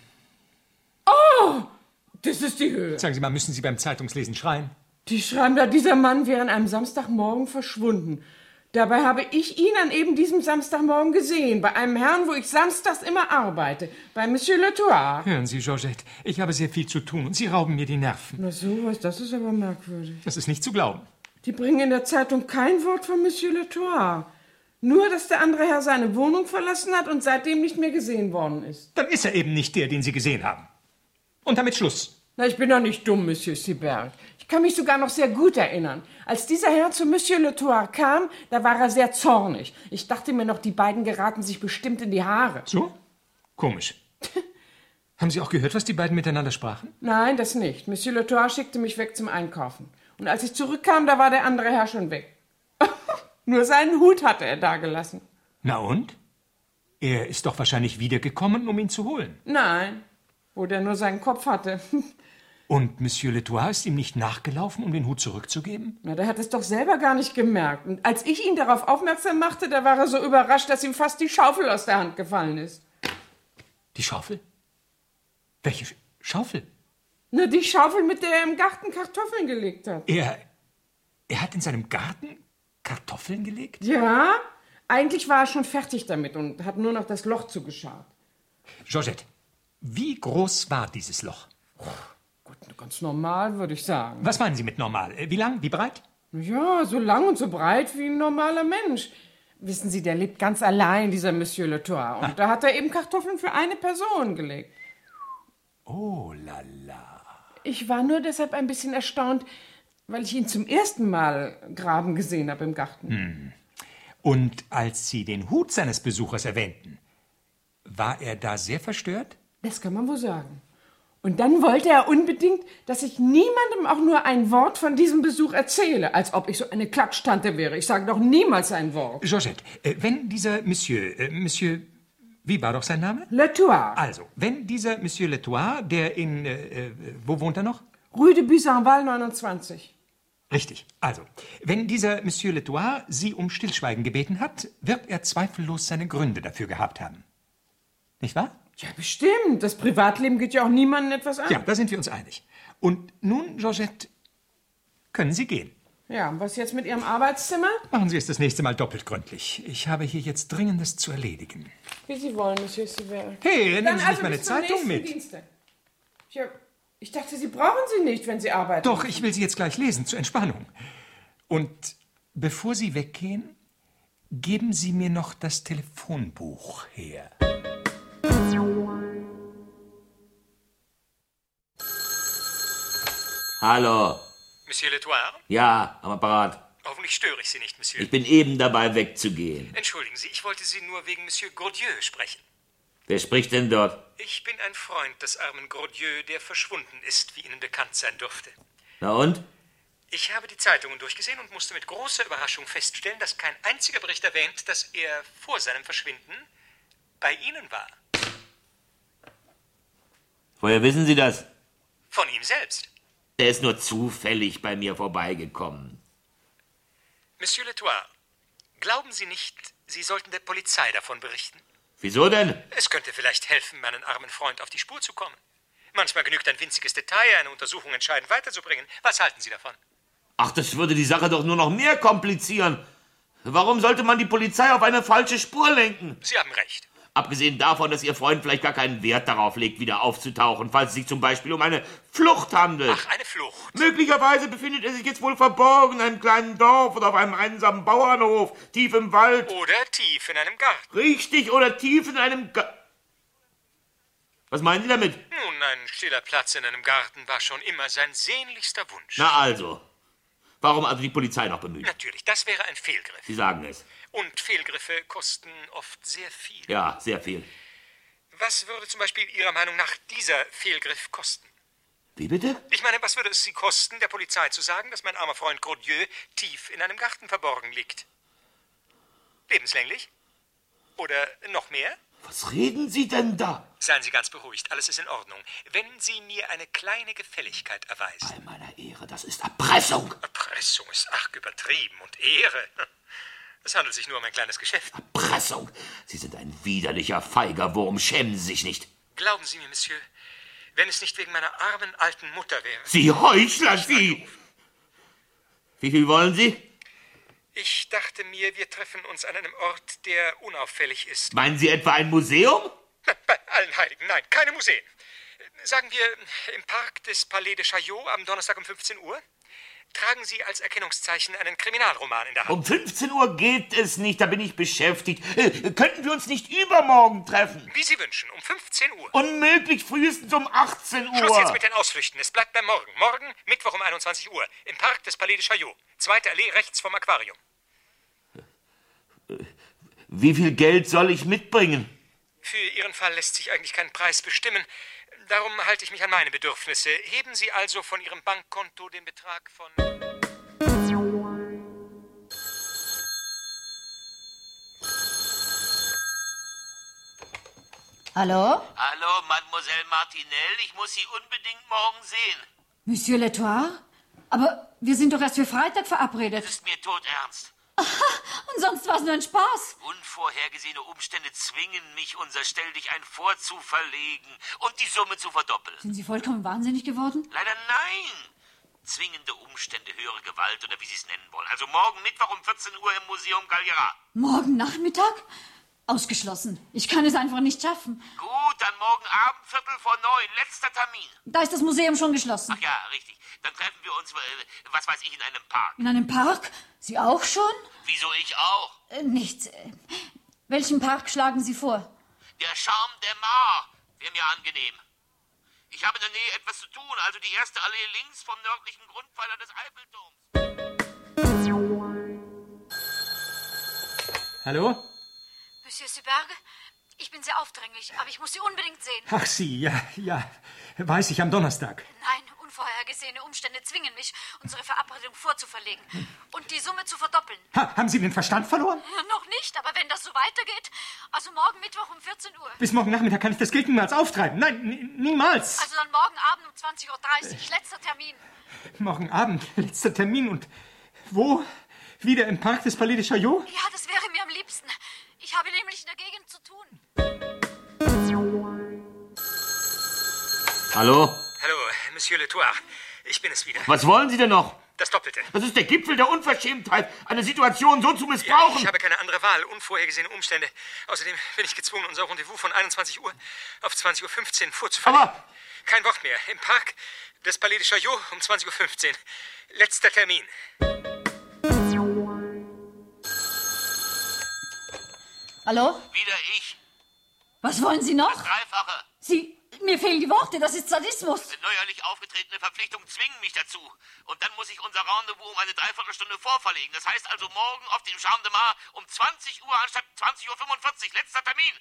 Oh, das ist die Höhe. Sagen Sie mal, müssen Sie beim Zeitungslesen schreien? Die schreiben da, dieser Mann wäre an einem Samstagmorgen verschwunden. Dabei habe ich ihn an eben diesem Samstagmorgen gesehen, bei einem Herrn, wo ich samstags immer arbeite, bei Monsieur Letoile. Hören Sie, Georgette, ich habe sehr viel zu tun und Sie rauben mir die Nerven. Na sowas, das ist aber merkwürdig. Das ist nicht zu glauben. Die bringen in der Zeitung kein Wort von Monsieur Letoile. Nur, dass der andere Herr seine Wohnung verlassen hat und seitdem nicht mehr gesehen worden ist. Dann ist er eben nicht der, den Sie gesehen haben. Und damit Schluss. Na, ich bin doch nicht dumm, Monsieur Sibert. Ich kann mich sogar noch sehr gut erinnern. Als dieser Herr zu Monsieur Letoile kam, da war er sehr zornig. Ich dachte mir noch, die beiden geraten sich bestimmt in die Haare. So? Komisch. Haben Sie auch gehört, was die beiden miteinander sprachen? Nein, das nicht. Monsieur Letoile schickte mich weg zum Einkaufen. Und als ich zurückkam, da war der andere Herr schon weg. Nur seinen Hut hatte er dagelassen. Na und? Er ist doch wahrscheinlich wiedergekommen, um ihn zu holen. Nein, wo der nur seinen Kopf hatte. Und Monsieur Letoile ist ihm nicht nachgelaufen, um den Hut zurückzugeben? Na, der hat es doch selber gar nicht gemerkt. Und als ich ihn darauf aufmerksam machte, da war er so überrascht, dass ihm fast die Schaufel aus der Hand gefallen ist. Die Schaufel? Welche Schaufel? Na, die Schaufel, mit der er im Garten Kartoffeln gelegt hat. Er hat in seinem Garten Kartoffeln gelegt? Ja, eigentlich war er schon fertig damit und hat nur noch das Loch zugescharrt. Georgette, wie groß war dieses Loch? Gut, ganz normal, würde ich sagen. Was meinen Sie mit normal? Wie lang, wie breit? Ja, so lang und so breit wie ein normaler Mensch. Wissen Sie, der lebt ganz allein, dieser Monsieur Letoile. Und da hat er eben Kartoffeln für eine Person gelegt. Oh la la. Ich war nur deshalb ein bisschen erstaunt, weil ich ihn zum ersten Mal graben gesehen habe im Garten. Und als Sie den Hut seines Besuchers erwähnten, war er da sehr verstört? Das kann man wohl sagen. Und dann wollte er unbedingt, dass ich niemandem auch nur ein Wort von diesem Besuch erzähle, als ob ich so eine Klatschtante wäre. Ich sage doch niemals ein Wort. Georgette, wenn dieser Monsieur, wie war doch sein Name? Letoile. Also, wenn dieser Monsieur Letoile, der in, wo wohnt er noch? Rue de Buissenval 29. Richtig. Also, wenn dieser Monsieur Letoile Sie um Stillschweigen gebeten hat, wird er zweifellos seine Gründe dafür gehabt haben. Nicht wahr? Ja, bestimmt. Das Privatleben geht ja auch niemandem etwas an. Ja, da sind wir uns einig. Und nun, Georgette, können Sie gehen. Ja, und was jetzt mit Ihrem Arbeitszimmer? Machen Sie es das nächste Mal doppelt gründlich. Ich habe hier jetzt Dringendes zu erledigen. Wie Sie wollen, Monsieur Sibert. Hey, nehmen Sie nicht meine bis zum Zeitung mit. nächsten Dienstag. Ja, ich dachte, Sie brauchen sie nicht, wenn Sie arbeiten. Doch, ich will sie jetzt gleich lesen, zur Entspannung. Und bevor Sie weggehen, geben Sie mir noch das Telefonbuch her. Hallo. Monsieur Letoile? Ja, am Apparat. Hoffentlich störe ich Sie nicht, Monsieur. Ich bin eben dabei, wegzugehen. Entschuldigen Sie, ich wollte Sie nur wegen Monsieur Grodieu sprechen. Wer spricht denn dort? Ich bin ein Freund des armen Grodieu, der verschwunden ist, wie Ihnen bekannt sein dürfte. Na und? Ich habe die Zeitungen durchgesehen und musste mit großer Überraschung feststellen, dass kein einziger Bericht erwähnt, dass er vor seinem Verschwinden bei Ihnen war. Woher wissen Sie das? Von ihm selbst. Er ist nur zufällig bei mir vorbeigekommen. Monsieur Letoile, glauben Sie nicht, Sie sollten der Polizei davon berichten? Wieso denn? Es könnte vielleicht helfen, meinen armen Freund auf die Spur zu kommen. Manchmal genügt ein winziges Detail, eine Untersuchung entscheidend weiterzubringen. Was halten Sie davon? Ach, das würde die Sache doch nur noch mehr komplizieren. Warum sollte man die Polizei auf eine falsche Spur lenken? Sie haben recht. Abgesehen davon, dass Ihr Freund vielleicht gar keinen Wert darauf legt, wieder aufzutauchen, falls es sich zum Beispiel um eine Flucht handelt. Ach, eine Flucht. Möglicherweise befindet er sich jetzt wohl verborgen in einem kleinen Dorf oder auf einem einsamen Bauernhof, tief im Wald. Oder tief in einem Garten. Richtig, oder tief in einem Was meinen Sie damit? Nun, ein stiller Platz in einem Garten war schon immer sein sehnlichster Wunsch. Na also. Warum also die Polizei noch bemühen? Natürlich, das wäre ein Fehlgriff. Sie sagen es. Und Fehlgriffe kosten oft sehr viel. Ja, sehr viel. Was würde zum Beispiel Ihrer Meinung nach dieser Fehlgriff kosten? Wie bitte? Ich meine, was würde es Sie kosten, der Polizei zu sagen, dass mein armer Freund Grodieu tief in einem Garten verborgen liegt? Lebenslänglich? Oder noch mehr? Was reden Sie denn da? Seien Sie ganz beruhigt, alles ist in Ordnung. Wenn Sie mir eine kleine Gefälligkeit erweisen. Bei meiner Ehre, das ist Erpressung. Erpressung ist arg übertrieben und Ehre. Es handelt sich nur um ein kleines Geschäft. Erpressung? Sie sind ein widerlicher, feiger Wurm. Schämen Sie sich nicht. Glauben Sie mir, Monsieur, wenn es nicht wegen meiner armen alten Mutter wäre. Sie Heuchler, Sie! Wie viel wollen Sie? Ich dachte mir, wir treffen uns an einem Ort, der unauffällig ist. Meinen Sie etwa ein Museum? Bei allen Heiligen, nein, keine Museen. Sagen wir im Park des Palais de Chaillot am Donnerstag um 15 Uhr. Tragen Sie als Erkennungszeichen einen Kriminalroman in der Hand. Um 15 Uhr geht es nicht, da bin ich beschäftigt. Könnten wir uns nicht übermorgen treffen? Wie Sie wünschen, um 15 Uhr. Unmöglich, frühestens um 18 Uhr. Schluss jetzt mit den Ausflüchten, es bleibt bei morgen. Morgen, Mittwoch um 21 Uhr, im Park des Palais de Chaillot. 2. Allee, rechts vom Aquarium. Wie viel Geld soll ich mitbringen? Für Ihren Fall lässt sich eigentlich kein Preis bestimmen. Darum halte ich mich an meine Bedürfnisse. Heben Sie also von Ihrem Bankkonto den Betrag von... Hallo? Hallo, Mademoiselle Martinelle, ich muss Sie unbedingt morgen sehen. Monsieur Letoir? Aber wir sind doch erst für Freitag verabredet. Das ist mir todernst. Und sonst war es nur ein Spaß. Unvorhergesehene Umstände zwingen mich, unser Stelldichein vorzuverlegen und die Summe zu verdoppeln. Sind Sie vollkommen wahnsinnig geworden? Leider nein. Zwingende Umstände, höhere Gewalt oder wie Sie es nennen wollen. Also morgen Mittwoch um 14 Uhr im Museum Galliera. Morgen Nachmittag? Ausgeschlossen. Ich kann es einfach nicht schaffen. Gut, dann morgen Abend 8:45, letzter Termin. Da ist das Museum schon geschlossen. Ach ja, richtig. Dann treffen wir uns, was weiß ich, in einem Park. In einem Park? Sie auch schon? Wieso ich auch? Nichts. Welchen Park schlagen Sie vor? Der Charme der Mar wäre mir angenehm. Ich habe in der Nähe etwas zu tun, also die erste Allee links vom nördlichen Grundpfeiler des Eiffelturms. Hallo? Monsieur Süberge, ich bin sehr aufdringlich, aber ich muss Sie unbedingt sehen. Ach, Sie, ja, weiß ich, am Donnerstag. Nein, unvorhergesehene Umstände zwingen mich, unsere Verabredung vorzuverlegen und die Summe zu verdoppeln. Haben Sie den Verstand verloren? Noch nicht, aber wenn das so weitergeht, also morgen Mittwoch um 14 Uhr. Bis morgen Nachmittag kann ich das Geld niemals auftreiben. Nein, niemals. Also dann morgen Abend um 20:30 Uhr, letzter Termin. Morgen Abend, letzter Termin und wo? Wieder im Park des Palais de Chaillot? Ja, das wäre mir am liebsten. Ich habe nämlich in der Gegend zu tun. Hallo? Hallo, Monsieur Letoir. Ich bin es wieder. Was wollen Sie denn noch? Das Doppelte. Das ist der Gipfel der Unverschämtheit, eine Situation so zu missbrauchen. Ja, ich habe keine andere Wahl. Unvorhergesehene Umstände. Außerdem bin ich gezwungen, unser Rendezvous von 21 Uhr auf 20:15 Uhr vorzuverlegen. Aber... Kein Wort mehr. Im Park des Palais de Chaillot um 20:15 Uhr. Letzter Termin. Hallo? Wieder ich. Was wollen Sie noch? Dreifache. Mir fehlen die Worte, das ist Sadismus. Neuerlich aufgetretene Verpflichtungen zwingen mich dazu. Und dann muss ich unser Rendezvous um eine Dreiviertelstunde vorverlegen. Das heißt also morgen auf dem Charme de Mar um 20 Uhr anstatt 20:45 Uhr. Letzter Termin.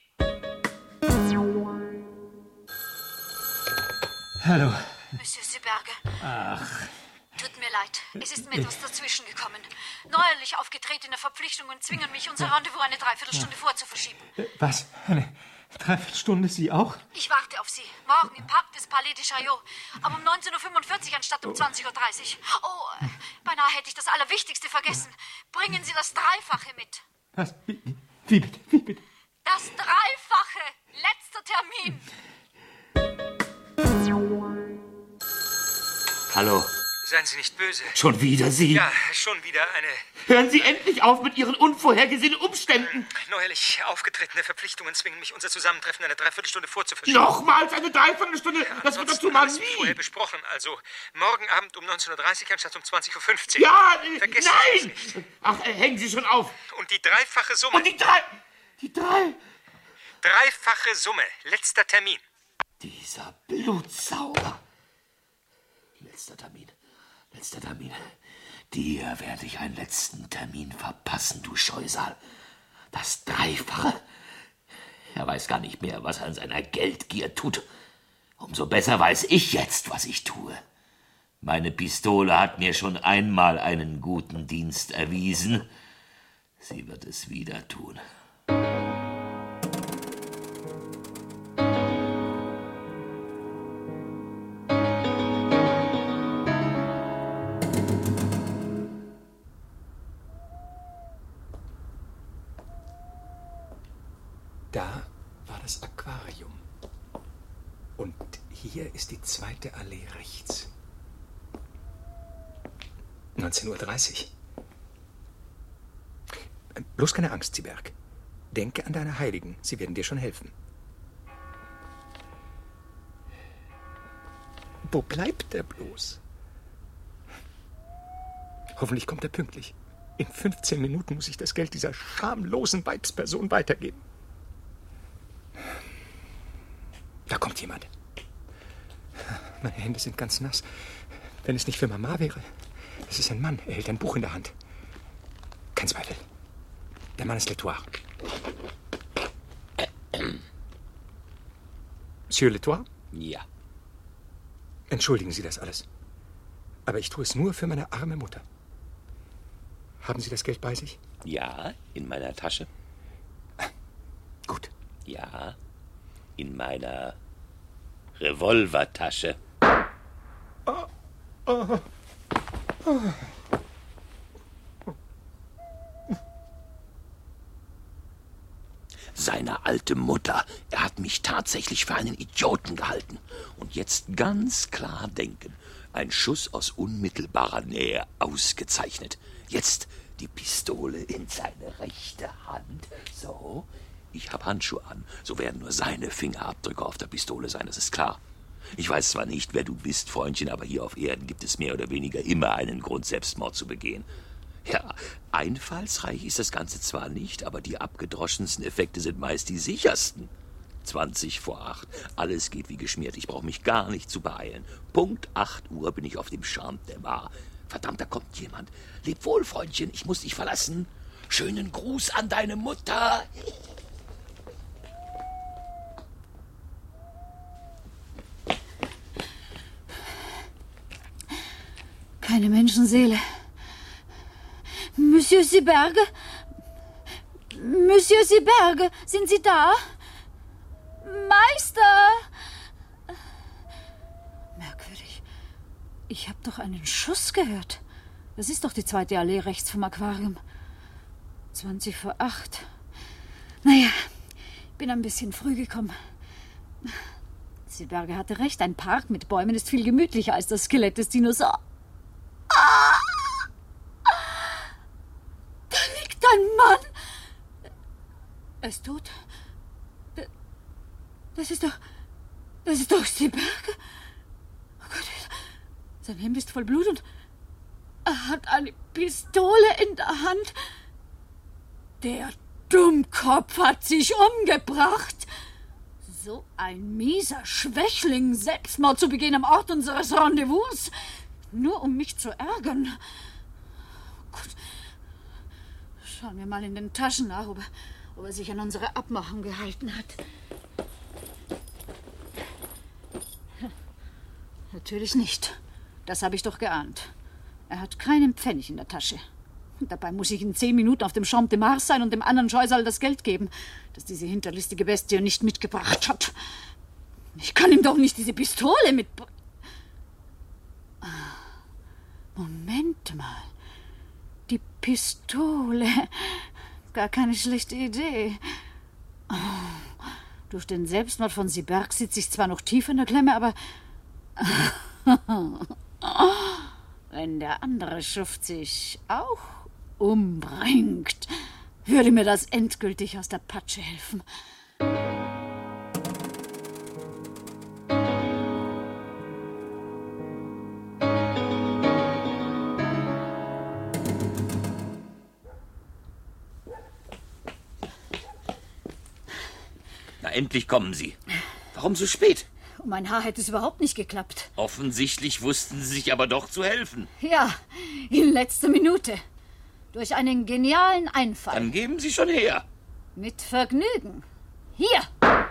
Hallo. Monsieur Süberge. Ach. Tut mir leid, es ist mir etwas dazwischen gekommen. Neuerlich aufgetretene Verpflichtungen zwingen mich, unser Rendezvous eine Dreiviertelstunde vorzuverschieben. Was? Eine Dreiviertelstunde? Sie auch? Ich warte auf Sie. Morgen im Park des Palais de Chaillot. Aber um 19:45 Uhr anstatt um 20:30 Uhr. Oh, beinahe hätte ich das Allerwichtigste vergessen. Bringen Sie das Dreifache mit. Was? Wie bitte? Wie bitte? Das Dreifache. Letzter Termin. Hallo. Seien Sie nicht böse. Schon wieder Sie? Ja, schon wieder eine... Hören Sie endlich auf mit Ihren unvorhergesehenen Umständen. Neuerlich aufgetretene Verpflichtungen zwingen mich, unser Zusammentreffen eine Dreiviertelstunde vorzuverschieben. Nochmals eine Dreiviertelstunde? Das wird doch zu mal nie. Vorher besprochen, also morgen Abend um 19:30 Uhr anstatt um 20:15 Uhr. Ja, Vergessen nein! Sie es nicht. Ach, hängen Sie schon auf. Und die dreifache Summe. Und die drei... Dreifache Summe. Letzter Termin. Dieser Blutsauger. Letzter Termin. Dir werde ich einen letzten Termin verpassen, du Scheusal. Das Dreifache. Er weiß gar nicht mehr, was er an seiner Geldgier tut. Umso besser weiß ich jetzt, was ich tue. Meine Pistole hat mir schon einmal einen guten Dienst erwiesen. Sie wird es wieder tun. Da war das Aquarium. Und hier ist die zweite Allee rechts. 19:30 Uhr. Bloß keine Angst, Sieberg. Denke an deine Heiligen, sie werden dir schon helfen. Wo bleibt er bloß? Hoffentlich kommt er pünktlich. In 15 Minuten muss ich das Geld dieser schamlosen Weibsperson weitergeben. Da kommt jemand. Meine Hände sind ganz nass. Wenn es nicht für Mama wäre. Es ist ein Mann. Er hält ein Buch in der Hand. Kein Zweifel. Der Mann ist Letoir. Monsieur Letoir? Ja. Entschuldigen Sie das alles. Aber ich tue es nur für meine arme Mutter. Haben Sie das Geld bei sich? Ja, in meiner Tasche. Gut. Ja, in meiner Revolvertasche. Seine alte Mutter. Er hat mich tatsächlich für einen Idioten gehalten. Und jetzt ganz klar denken. Ein Schuss aus unmittelbarer Nähe ausgezeichnet. Jetzt die Pistole in seine rechte Hand. So, ich habe Handschuhe an. So werden nur seine Fingerabdrücke auf der Pistole sein, das ist klar. Ich weiß zwar nicht, wer du bist, Freundchen, aber hier auf Erden gibt es mehr oder weniger immer einen Grund, Selbstmord zu begehen. Ja, einfallsreich ist das Ganze zwar nicht, aber die abgedroschensten Effekte sind meist die sichersten. 7:20, alles geht wie geschmiert, ich brauche mich gar nicht zu beeilen. Punkt 8 Uhr bin ich auf dem Champ de Mars. Verdammt, da kommt jemand. Leb wohl, Freundchen, ich muss dich verlassen. Schönen Gruß an deine Mutter. Keine Menschenseele. Monsieur Sieberge? Monsieur Sieberge, sind Sie da? Meister! Merkwürdig. Ich habe doch einen Schuss gehört. Das ist doch die zweite Allee rechts vom Aquarium. 7:20. Naja, bin ein bisschen früh gekommen. Sieberge hatte recht, ein Park mit Bäumen ist viel gemütlicher als das Skelett des Dinosauriers. Da liegt ein Mann. Er ist tot. Das ist doch Sieberge. Oh Gott, sein Hemd ist voll Blut und er hat eine Pistole in der Hand. Der Dummkopf hat sich umgebracht. So ein mieser Schwächling, Selbstmord zu begehen am Ort unseres Rendezvous. Nur um mich zu ärgern. Gut. Schauen wir mal in den Taschen nach, ob er sich an unsere Abmachung gehalten hat. Natürlich nicht. Das habe ich doch geahnt. Er hat keinen Pfennig in der Tasche. Und dabei muss ich in 10 Minuten auf dem Champ de Mars sein und dem anderen Scheusal das Geld geben, das diese hinterlistige Bestie nicht mitgebracht hat. Ich kann ihm doch nicht diese Pistole mitbringen. Moment mal. Die Pistole. Gar keine schlechte Idee. Durch den Selbstmord von Sieberg sitze ich zwar noch tief in der Klemme, aber... Wenn der andere Schuft sich auch umbringt, würde mir das endgültig aus der Patsche helfen. Na, endlich kommen Sie. Warum so spät? Mein Haar hätte es überhaupt nicht geklappt. Offensichtlich wussten Sie sich aber doch zu helfen. Ja, in letzter Minute. Durch einen genialen Einfall. Dann geben Sie schon her. Mit Vergnügen. Hier.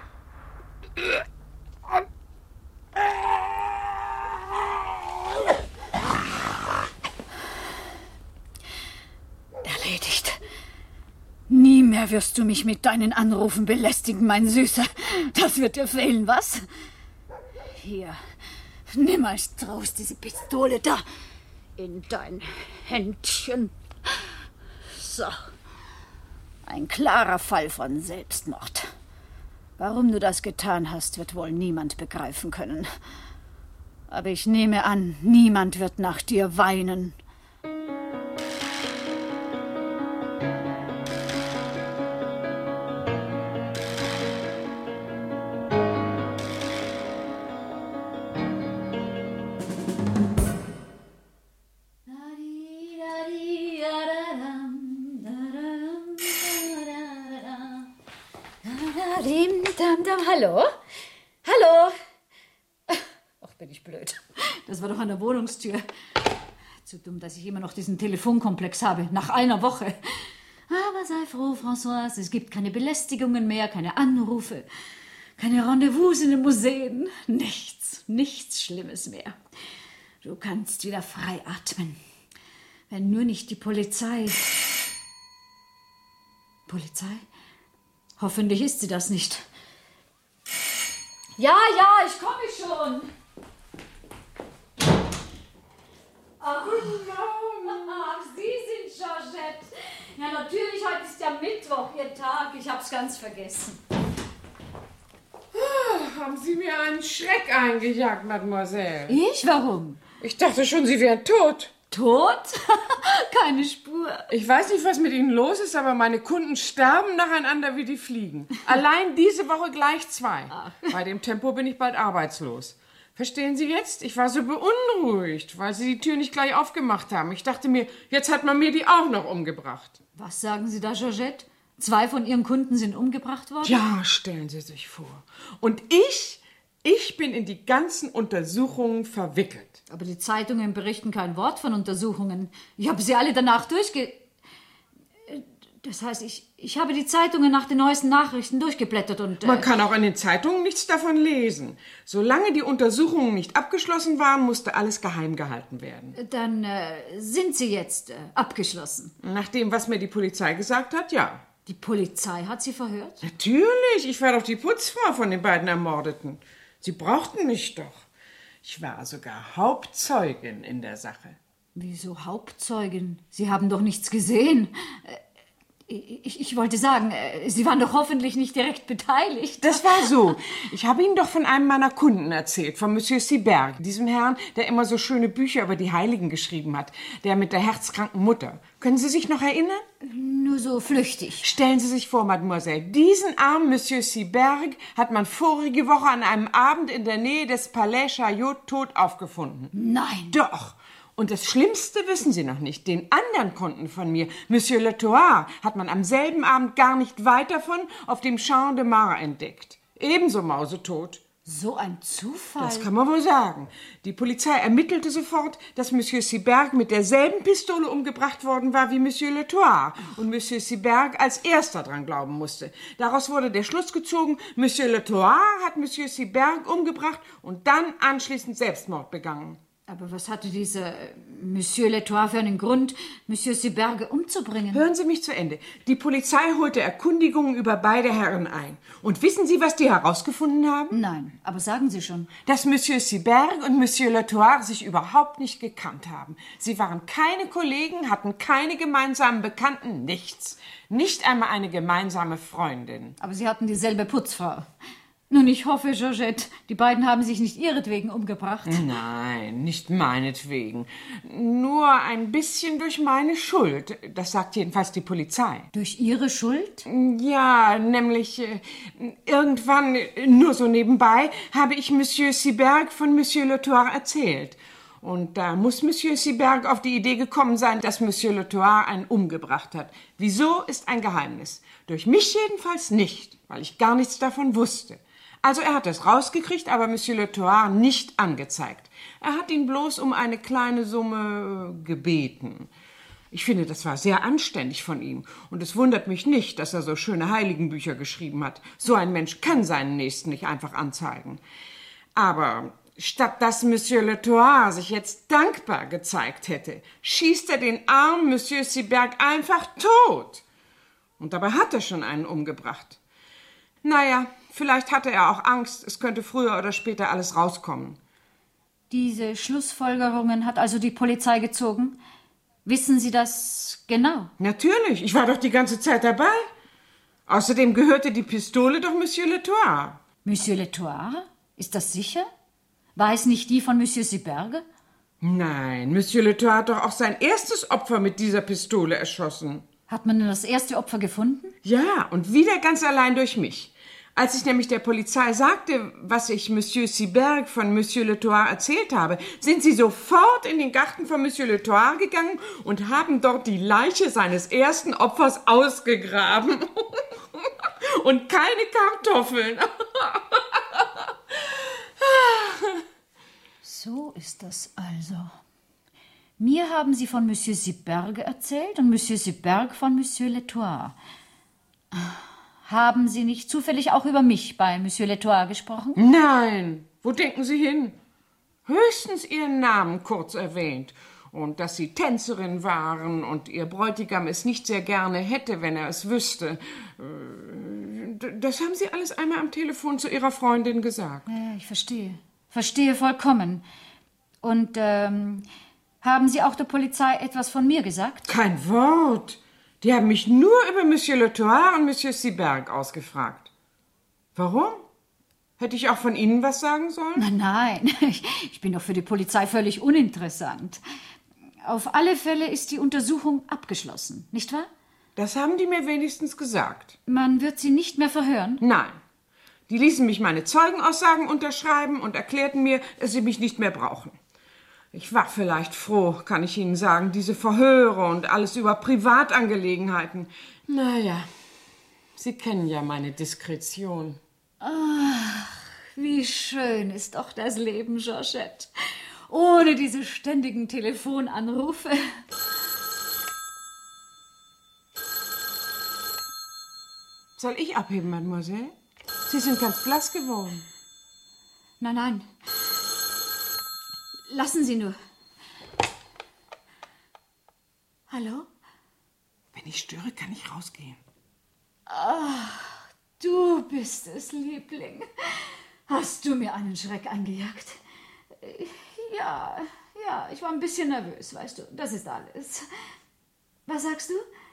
Erledigt. Nie mehr wirst du mich mit deinen Anrufen belästigen, mein Süßer. Das wird dir fehlen, was? Hier, nimm als Trost diese Pistole da in dein Händchen. So, ein klarer Fall von Selbstmord. Warum du das getan hast, wird wohl niemand begreifen können. Aber ich nehme an, niemand wird nach dir weinen. Hallo? Hallo? Ach, bin ich blöd. Das war doch an der Wohnungstür. Zu dumm, dass ich immer noch diesen Telefonkomplex habe, nach einer Woche. Aber sei froh, Françoise, es gibt keine Belästigungen mehr, keine Anrufe, keine Rendezvous in den Museen. Nichts Schlimmes mehr. Du kannst wieder frei atmen. Wenn nur nicht die Polizei... Polizei? Hoffentlich ist sie das nicht. Ja, ich komme schon. Guten Morgen. Ach, Sie sind Georgette. Ja, natürlich, heute ist ja Mittwoch, Ihr Tag. Ich hab's ganz vergessen. Haben Sie mir einen Schreck eingejagt, Mademoiselle? Ich? Warum? Ich dachte schon, Sie wären tot. Tot? Keine Spur. Ich weiß nicht, was mit Ihnen los ist, aber meine Kunden sterben nacheinander wie die Fliegen. Allein diese Woche gleich 2. Bei dem Tempo bin ich bald arbeitslos. Verstehen Sie jetzt? Ich war so beunruhigt, weil Sie die Tür nicht gleich aufgemacht haben. Ich dachte mir, jetzt hat man mir die auch noch umgebracht. Was sagen Sie da, Georgette? 2 von Ihren Kunden sind umgebracht worden? Ja, stellen Sie sich vor. Und ich bin in die ganzen Untersuchungen verwickelt. Aber die Zeitungen berichten kein Wort von Untersuchungen. Ich habe sie alle danach Das heißt, ich habe die Zeitungen nach den neuesten Nachrichten durchgeblättert und... Man kann auch in den Zeitungen nichts davon lesen. Solange die Untersuchungen nicht abgeschlossen waren, musste alles geheim gehalten werden. Dann sind sie jetzt abgeschlossen. Nach dem, was mir die Polizei gesagt hat, ja. Die Polizei hat Sie verhört? Natürlich, ich war doch die Putzfrau von den beiden Ermordeten. Sie brauchten mich doch. Ich war sogar Hauptzeugin in der Sache. Wieso Hauptzeugin? Sie haben doch nichts gesehen. Ich wollte sagen, Sie waren doch hoffentlich nicht direkt beteiligt. Das war so. Ich habe Ihnen doch von einem meiner Kunden erzählt, von Monsieur Siberg, diesem Herrn, der immer so schöne Bücher über die Heiligen geschrieben hat, der mit der herzkranken Mutter. Können Sie sich noch erinnern? Nur so flüchtig. Stellen Sie sich vor, Mademoiselle, diesen armen Monsieur Siberg hat man vorige Woche an einem Abend in der Nähe des Palais Chaillot tot aufgefunden. Nein. Doch. Und das Schlimmste wissen Sie noch nicht. Den anderen Kunden von mir, Monsieur Le Toit, hat man am selben Abend gar nicht weit davon auf dem Champ de Mars entdeckt. Ebenso mausetot. So ein Zufall. Das kann man wohl sagen. Die Polizei ermittelte sofort, dass Monsieur Siberg mit derselben Pistole umgebracht worden war wie Monsieur Le Toit und Monsieur Siberg als erster dran glauben musste. Daraus wurde der Schluss gezogen, Monsieur Le Toit hat Monsieur Siberg umgebracht und dann anschließend Selbstmord begangen. Aber was hatte dieser Monsieur Le Toit für einen Grund, Monsieur Siberg umzubringen? Hören Sie mich zu Ende. Die Polizei holte Erkundigungen über beide Herren ein. Und wissen Sie, was die herausgefunden haben? Nein, aber sagen Sie schon. Dass Monsieur Siberg und Monsieur Le Toit sich überhaupt nicht gekannt haben. Sie waren keine Kollegen, hatten keine gemeinsamen Bekannten, nichts. Nicht einmal eine gemeinsame Freundin. Aber Sie hatten dieselbe Putzfrau. Nun, ich hoffe, Georgette, die beiden haben sich nicht ihretwegen umgebracht. Nein, nicht meinetwegen. Nur ein bisschen durch meine Schuld. Das sagt jedenfalls die Polizei. Durch Ihre Schuld? Ja, nämlich irgendwann, nur so nebenbei, habe ich Monsieur Siberg von Monsieur Le Thouar erzählt. Und da muss Monsieur Siberg auf die Idee gekommen sein, dass Monsieur Le Thouar einen umgebracht hat. Wieso, ist ein Geheimnis. Durch mich jedenfalls nicht, weil ich gar nichts davon wusste. Also er hat es rausgekriegt, aber Monsieur Le Thouar nicht angezeigt. Er hat ihn bloß um eine kleine Summe gebeten. Ich finde, das war sehr anständig von ihm. Und es wundert mich nicht, dass er so schöne Heiligenbücher geschrieben hat. So ein Mensch kann seinen Nächsten nicht einfach anzeigen. Aber statt dass Monsieur Le Thouar sich jetzt dankbar gezeigt hätte, schießt er den armen Monsieur Siberg einfach tot. Und dabei hat er schon einen umgebracht. Naja, vielleicht hatte er auch Angst, es könnte früher oder später alles rauskommen. Diese Schlussfolgerungen hat also die Polizei gezogen? Wissen Sie das genau? Natürlich, ich war doch die ganze Zeit dabei. Außerdem gehörte die Pistole doch Monsieur Le Thouar. Monsieur Le Thouar? Ist das sicher? War es nicht die von Monsieur Siberge? Nein, Monsieur Le Thouar hat doch auch sein erstes Opfer mit dieser Pistole erschossen. Hat man denn das erste Opfer gefunden? Ja, und wieder ganz allein durch mich. Als ich nämlich der Polizei sagte, was ich Monsieur Siberg von Monsieur Le Thouar erzählt habe, sind sie sofort in den Garten von Monsieur Le Thouar gegangen und haben dort die Leiche seines ersten Opfers ausgegraben. Und keine Kartoffeln. So ist das also. Mir haben Sie von Monsieur Siberge erzählt und Monsieur Siberg von Monsieur Le Thouar. Haben Sie nicht zufällig auch über mich bei Monsieur Le Thouar gesprochen? Nein, wo denken Sie hin? Höchstens Ihren Namen kurz erwähnt. Und dass Sie Tänzerin waren und Ihr Bräutigam es nicht sehr gerne hätte, wenn er es wüsste. Das haben Sie alles einmal am Telefon zu Ihrer Freundin gesagt. Ja, ich verstehe. Verstehe vollkommen. Und haben Sie auch der Polizei etwas von mir gesagt? Kein Wort. Die haben mich nur über Monsieur Le Thouar und Monsieur Siberg ausgefragt. Warum? Hätte ich auch von Ihnen was sagen sollen? Nein, ich bin doch für die Polizei völlig uninteressant. Auf alle Fälle ist die Untersuchung abgeschlossen, nicht wahr? Das haben die mir wenigstens gesagt. Man wird Sie nicht mehr verhören? Nein. Die ließen mich meine Zeugenaussagen unterschreiben und erklärten mir, dass sie mich nicht mehr brauchen. Ich war vielleicht froh, kann ich Ihnen sagen, diese Verhöre und alles über Privatangelegenheiten. Naja, Sie kennen ja meine Diskretion. Ach, wie schön ist doch das Leben, Georgette. Ohne diese ständigen Telefonanrufe. Soll ich abheben, Mademoiselle? Sie sind ganz blass geworden. Nein. Lassen Sie nur. Hallo? Wenn ich störe, kann ich rausgehen. Ach, du bist es, Liebling. Hast du mir einen Schreck eingejagt? Ja, ich war ein bisschen nervös, weißt du. Das ist alles. Was sagst du?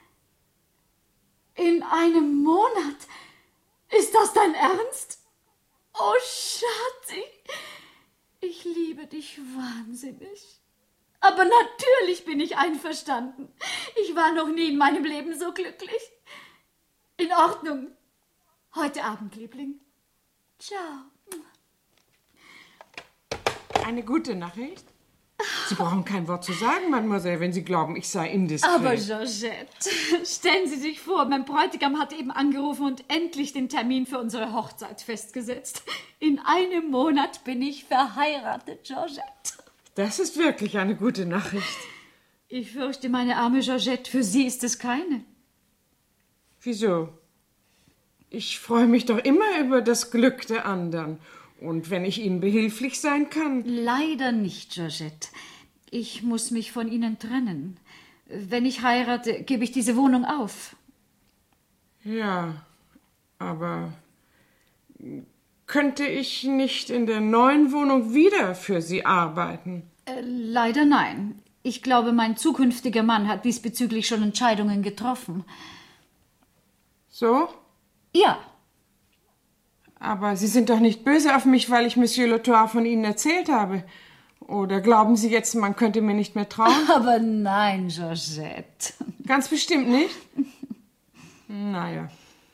In einem Monat? Ist das dein Ernst? Oh, Schatzi. Ich liebe dich wahnsinnig. Aber natürlich bin ich einverstanden. Ich war noch nie in meinem Leben so glücklich. In Ordnung. Heute Abend, Liebling. Ciao. Eine gute Nachricht? Sie brauchen kein Wort zu sagen, Mademoiselle, wenn Sie glauben, ich sei indiskret. Aber Georgette, stellen Sie sich vor, mein Bräutigam hat eben angerufen und endlich den Termin für unsere Hochzeit festgesetzt. In einem Monat bin ich verheiratet, Georgette. Das ist wirklich eine gute Nachricht. Ich fürchte, meine arme Georgette, für Sie ist es keine. Wieso? Ich freue mich doch immer über das Glück der anderen. Und wenn ich Ihnen behilflich sein kann... Leider nicht, Georgette. Ich muss mich von Ihnen trennen. Wenn ich heirate, gebe ich diese Wohnung auf. Ja, aber könnte ich nicht in der neuen Wohnung wieder für Sie arbeiten? Leider nein. Ich glaube, mein zukünftiger Mann hat diesbezüglich schon Entscheidungen getroffen. So? Ja. Aber Sie sind doch nicht böse auf mich, weil ich Monsieur Letoile von Ihnen erzählt habe. Oder glauben Sie jetzt, man könnte mir nicht mehr trauen? Aber nein, Georgette. Ganz bestimmt nicht? Naja.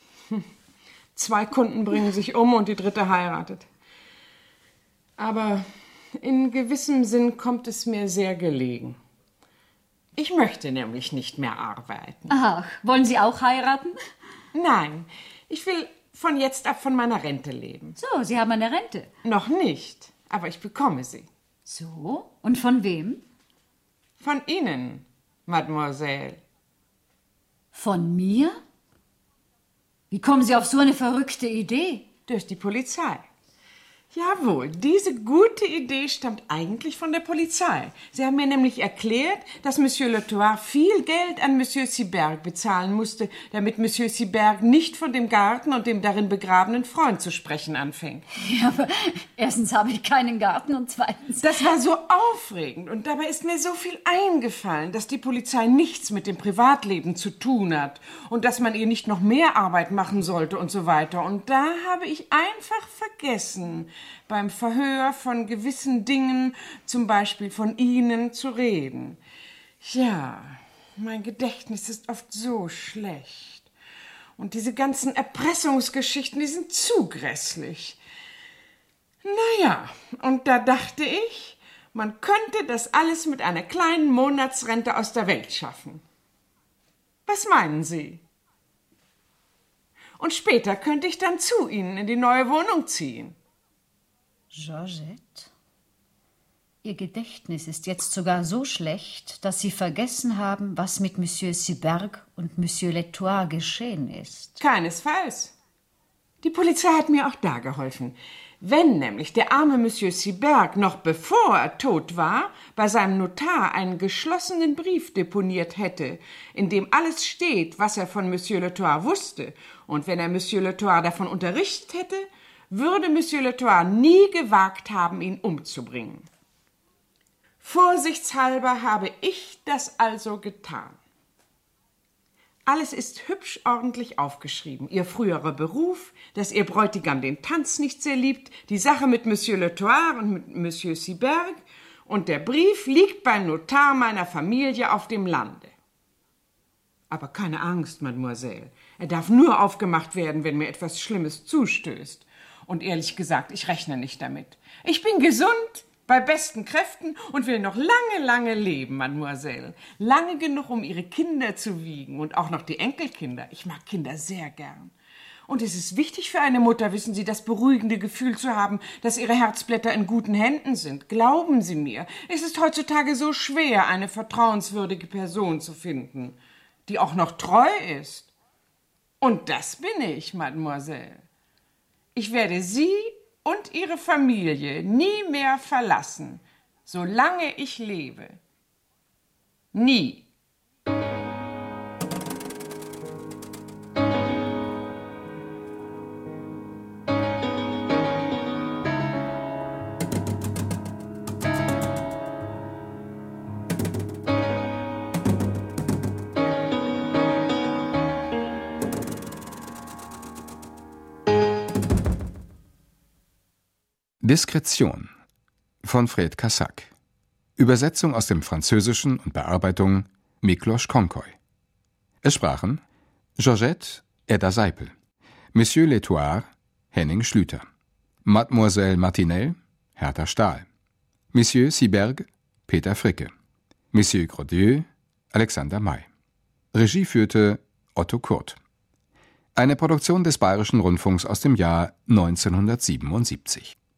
2 Kunden bringen sich um und die 3. heiratet. Aber in gewissem Sinn kommt es mir sehr gelegen. Ich möchte nämlich nicht mehr arbeiten. Ach, wollen Sie auch heiraten? Nein, ich will von jetzt ab von meiner Rente leben. So, Sie haben eine Rente. Noch nicht, aber ich bekomme sie. So? Und von wem? Von Ihnen, Mademoiselle. Von mir? Wie kommen Sie auf so eine verrückte Idee? Durch die Polizei. Jawohl, diese gute Idee stammt eigentlich von der Polizei. Sie haben mir nämlich erklärt, dass Monsieur Letoile viel Geld an Monsieur Siberg bezahlen musste, damit Monsieur Siberg nicht von dem Garten und dem darin begrabenen Freund zu sprechen anfängt. Ja, aber erstens habe ich keinen Garten und zweitens... Das war so aufregend und dabei ist mir so viel eingefallen, dass die Polizei nichts mit dem Privatleben zu tun hat und dass man ihr nicht noch mehr Arbeit machen sollte und so weiter. Und da habe ich einfach vergessen, beim Verhör von gewissen Dingen, zum Beispiel von Ihnen, zu reden. Ja, mein Gedächtnis ist oft so schlecht. Und diese ganzen Erpressungsgeschichten, die sind zu grässlich. Naja, und da dachte ich, man könnte das alles mit einer kleinen Monatsrente aus der Welt schaffen. Was meinen Sie? Und später könnte ich dann zu Ihnen in die neue Wohnung ziehen. Georgette, Ihr Gedächtnis ist jetzt sogar so schlecht, dass Sie vergessen haben, was mit Monsieur Siberg und Monsieur Letoile geschehen ist. Keinesfalls. Die Polizei hat mir auch da geholfen. Wenn nämlich der arme Monsieur Siberg noch bevor er tot war, bei seinem Notar einen geschlossenen Brief deponiert hätte, in dem alles steht, was er von Monsieur Letoile wusste, und wenn er Monsieur Letoile davon unterrichtet hätte, würde Monsieur Letoile nie gewagt haben, ihn umzubringen. Vorsichtshalber habe ich das also getan. Alles ist hübsch ordentlich aufgeschrieben. Ihr früherer Beruf, dass Ihr Bräutigam den Tanz nicht sehr liebt, die Sache mit Monsieur Letoile und mit Monsieur Siberg, und der Brief liegt beim Notar meiner Familie auf dem Lande. Aber keine Angst, Mademoiselle. Er darf nur aufgemacht werden, wenn mir etwas Schlimmes zustößt. Und ehrlich gesagt, ich rechne nicht damit. Ich bin gesund, bei besten Kräften und will noch lange, lange leben, Mademoiselle. Lange genug, um Ihre Kinder zu wiegen und auch noch die Enkelkinder. Ich mag Kinder sehr gern. Und es ist wichtig für eine Mutter, wissen Sie, das beruhigende Gefühl zu haben, dass ihre Herzblätter in guten Händen sind. Glauben Sie mir, es ist heutzutage so schwer, eine vertrauenswürdige Person zu finden, die auch noch treu ist. Und das bin ich, Mademoiselle. Ich werde Sie und Ihre Familie nie mehr verlassen, solange ich lebe. Nie. Diskretion von Fred Cassac. Übersetzung aus dem Französischen und Bearbeitung Miklos Konkoy. Es sprachen Georgette Edda Seipel, Monsieur Letoile Henning Schlüter, Mademoiselle Martinelle Hertha Stahl, Monsieur Siberg Peter Fricke, Monsieur Grodieu Alexander May. Regie führte Otto Kurt. Eine Produktion des Bayerischen Rundfunks aus dem Jahr 1977.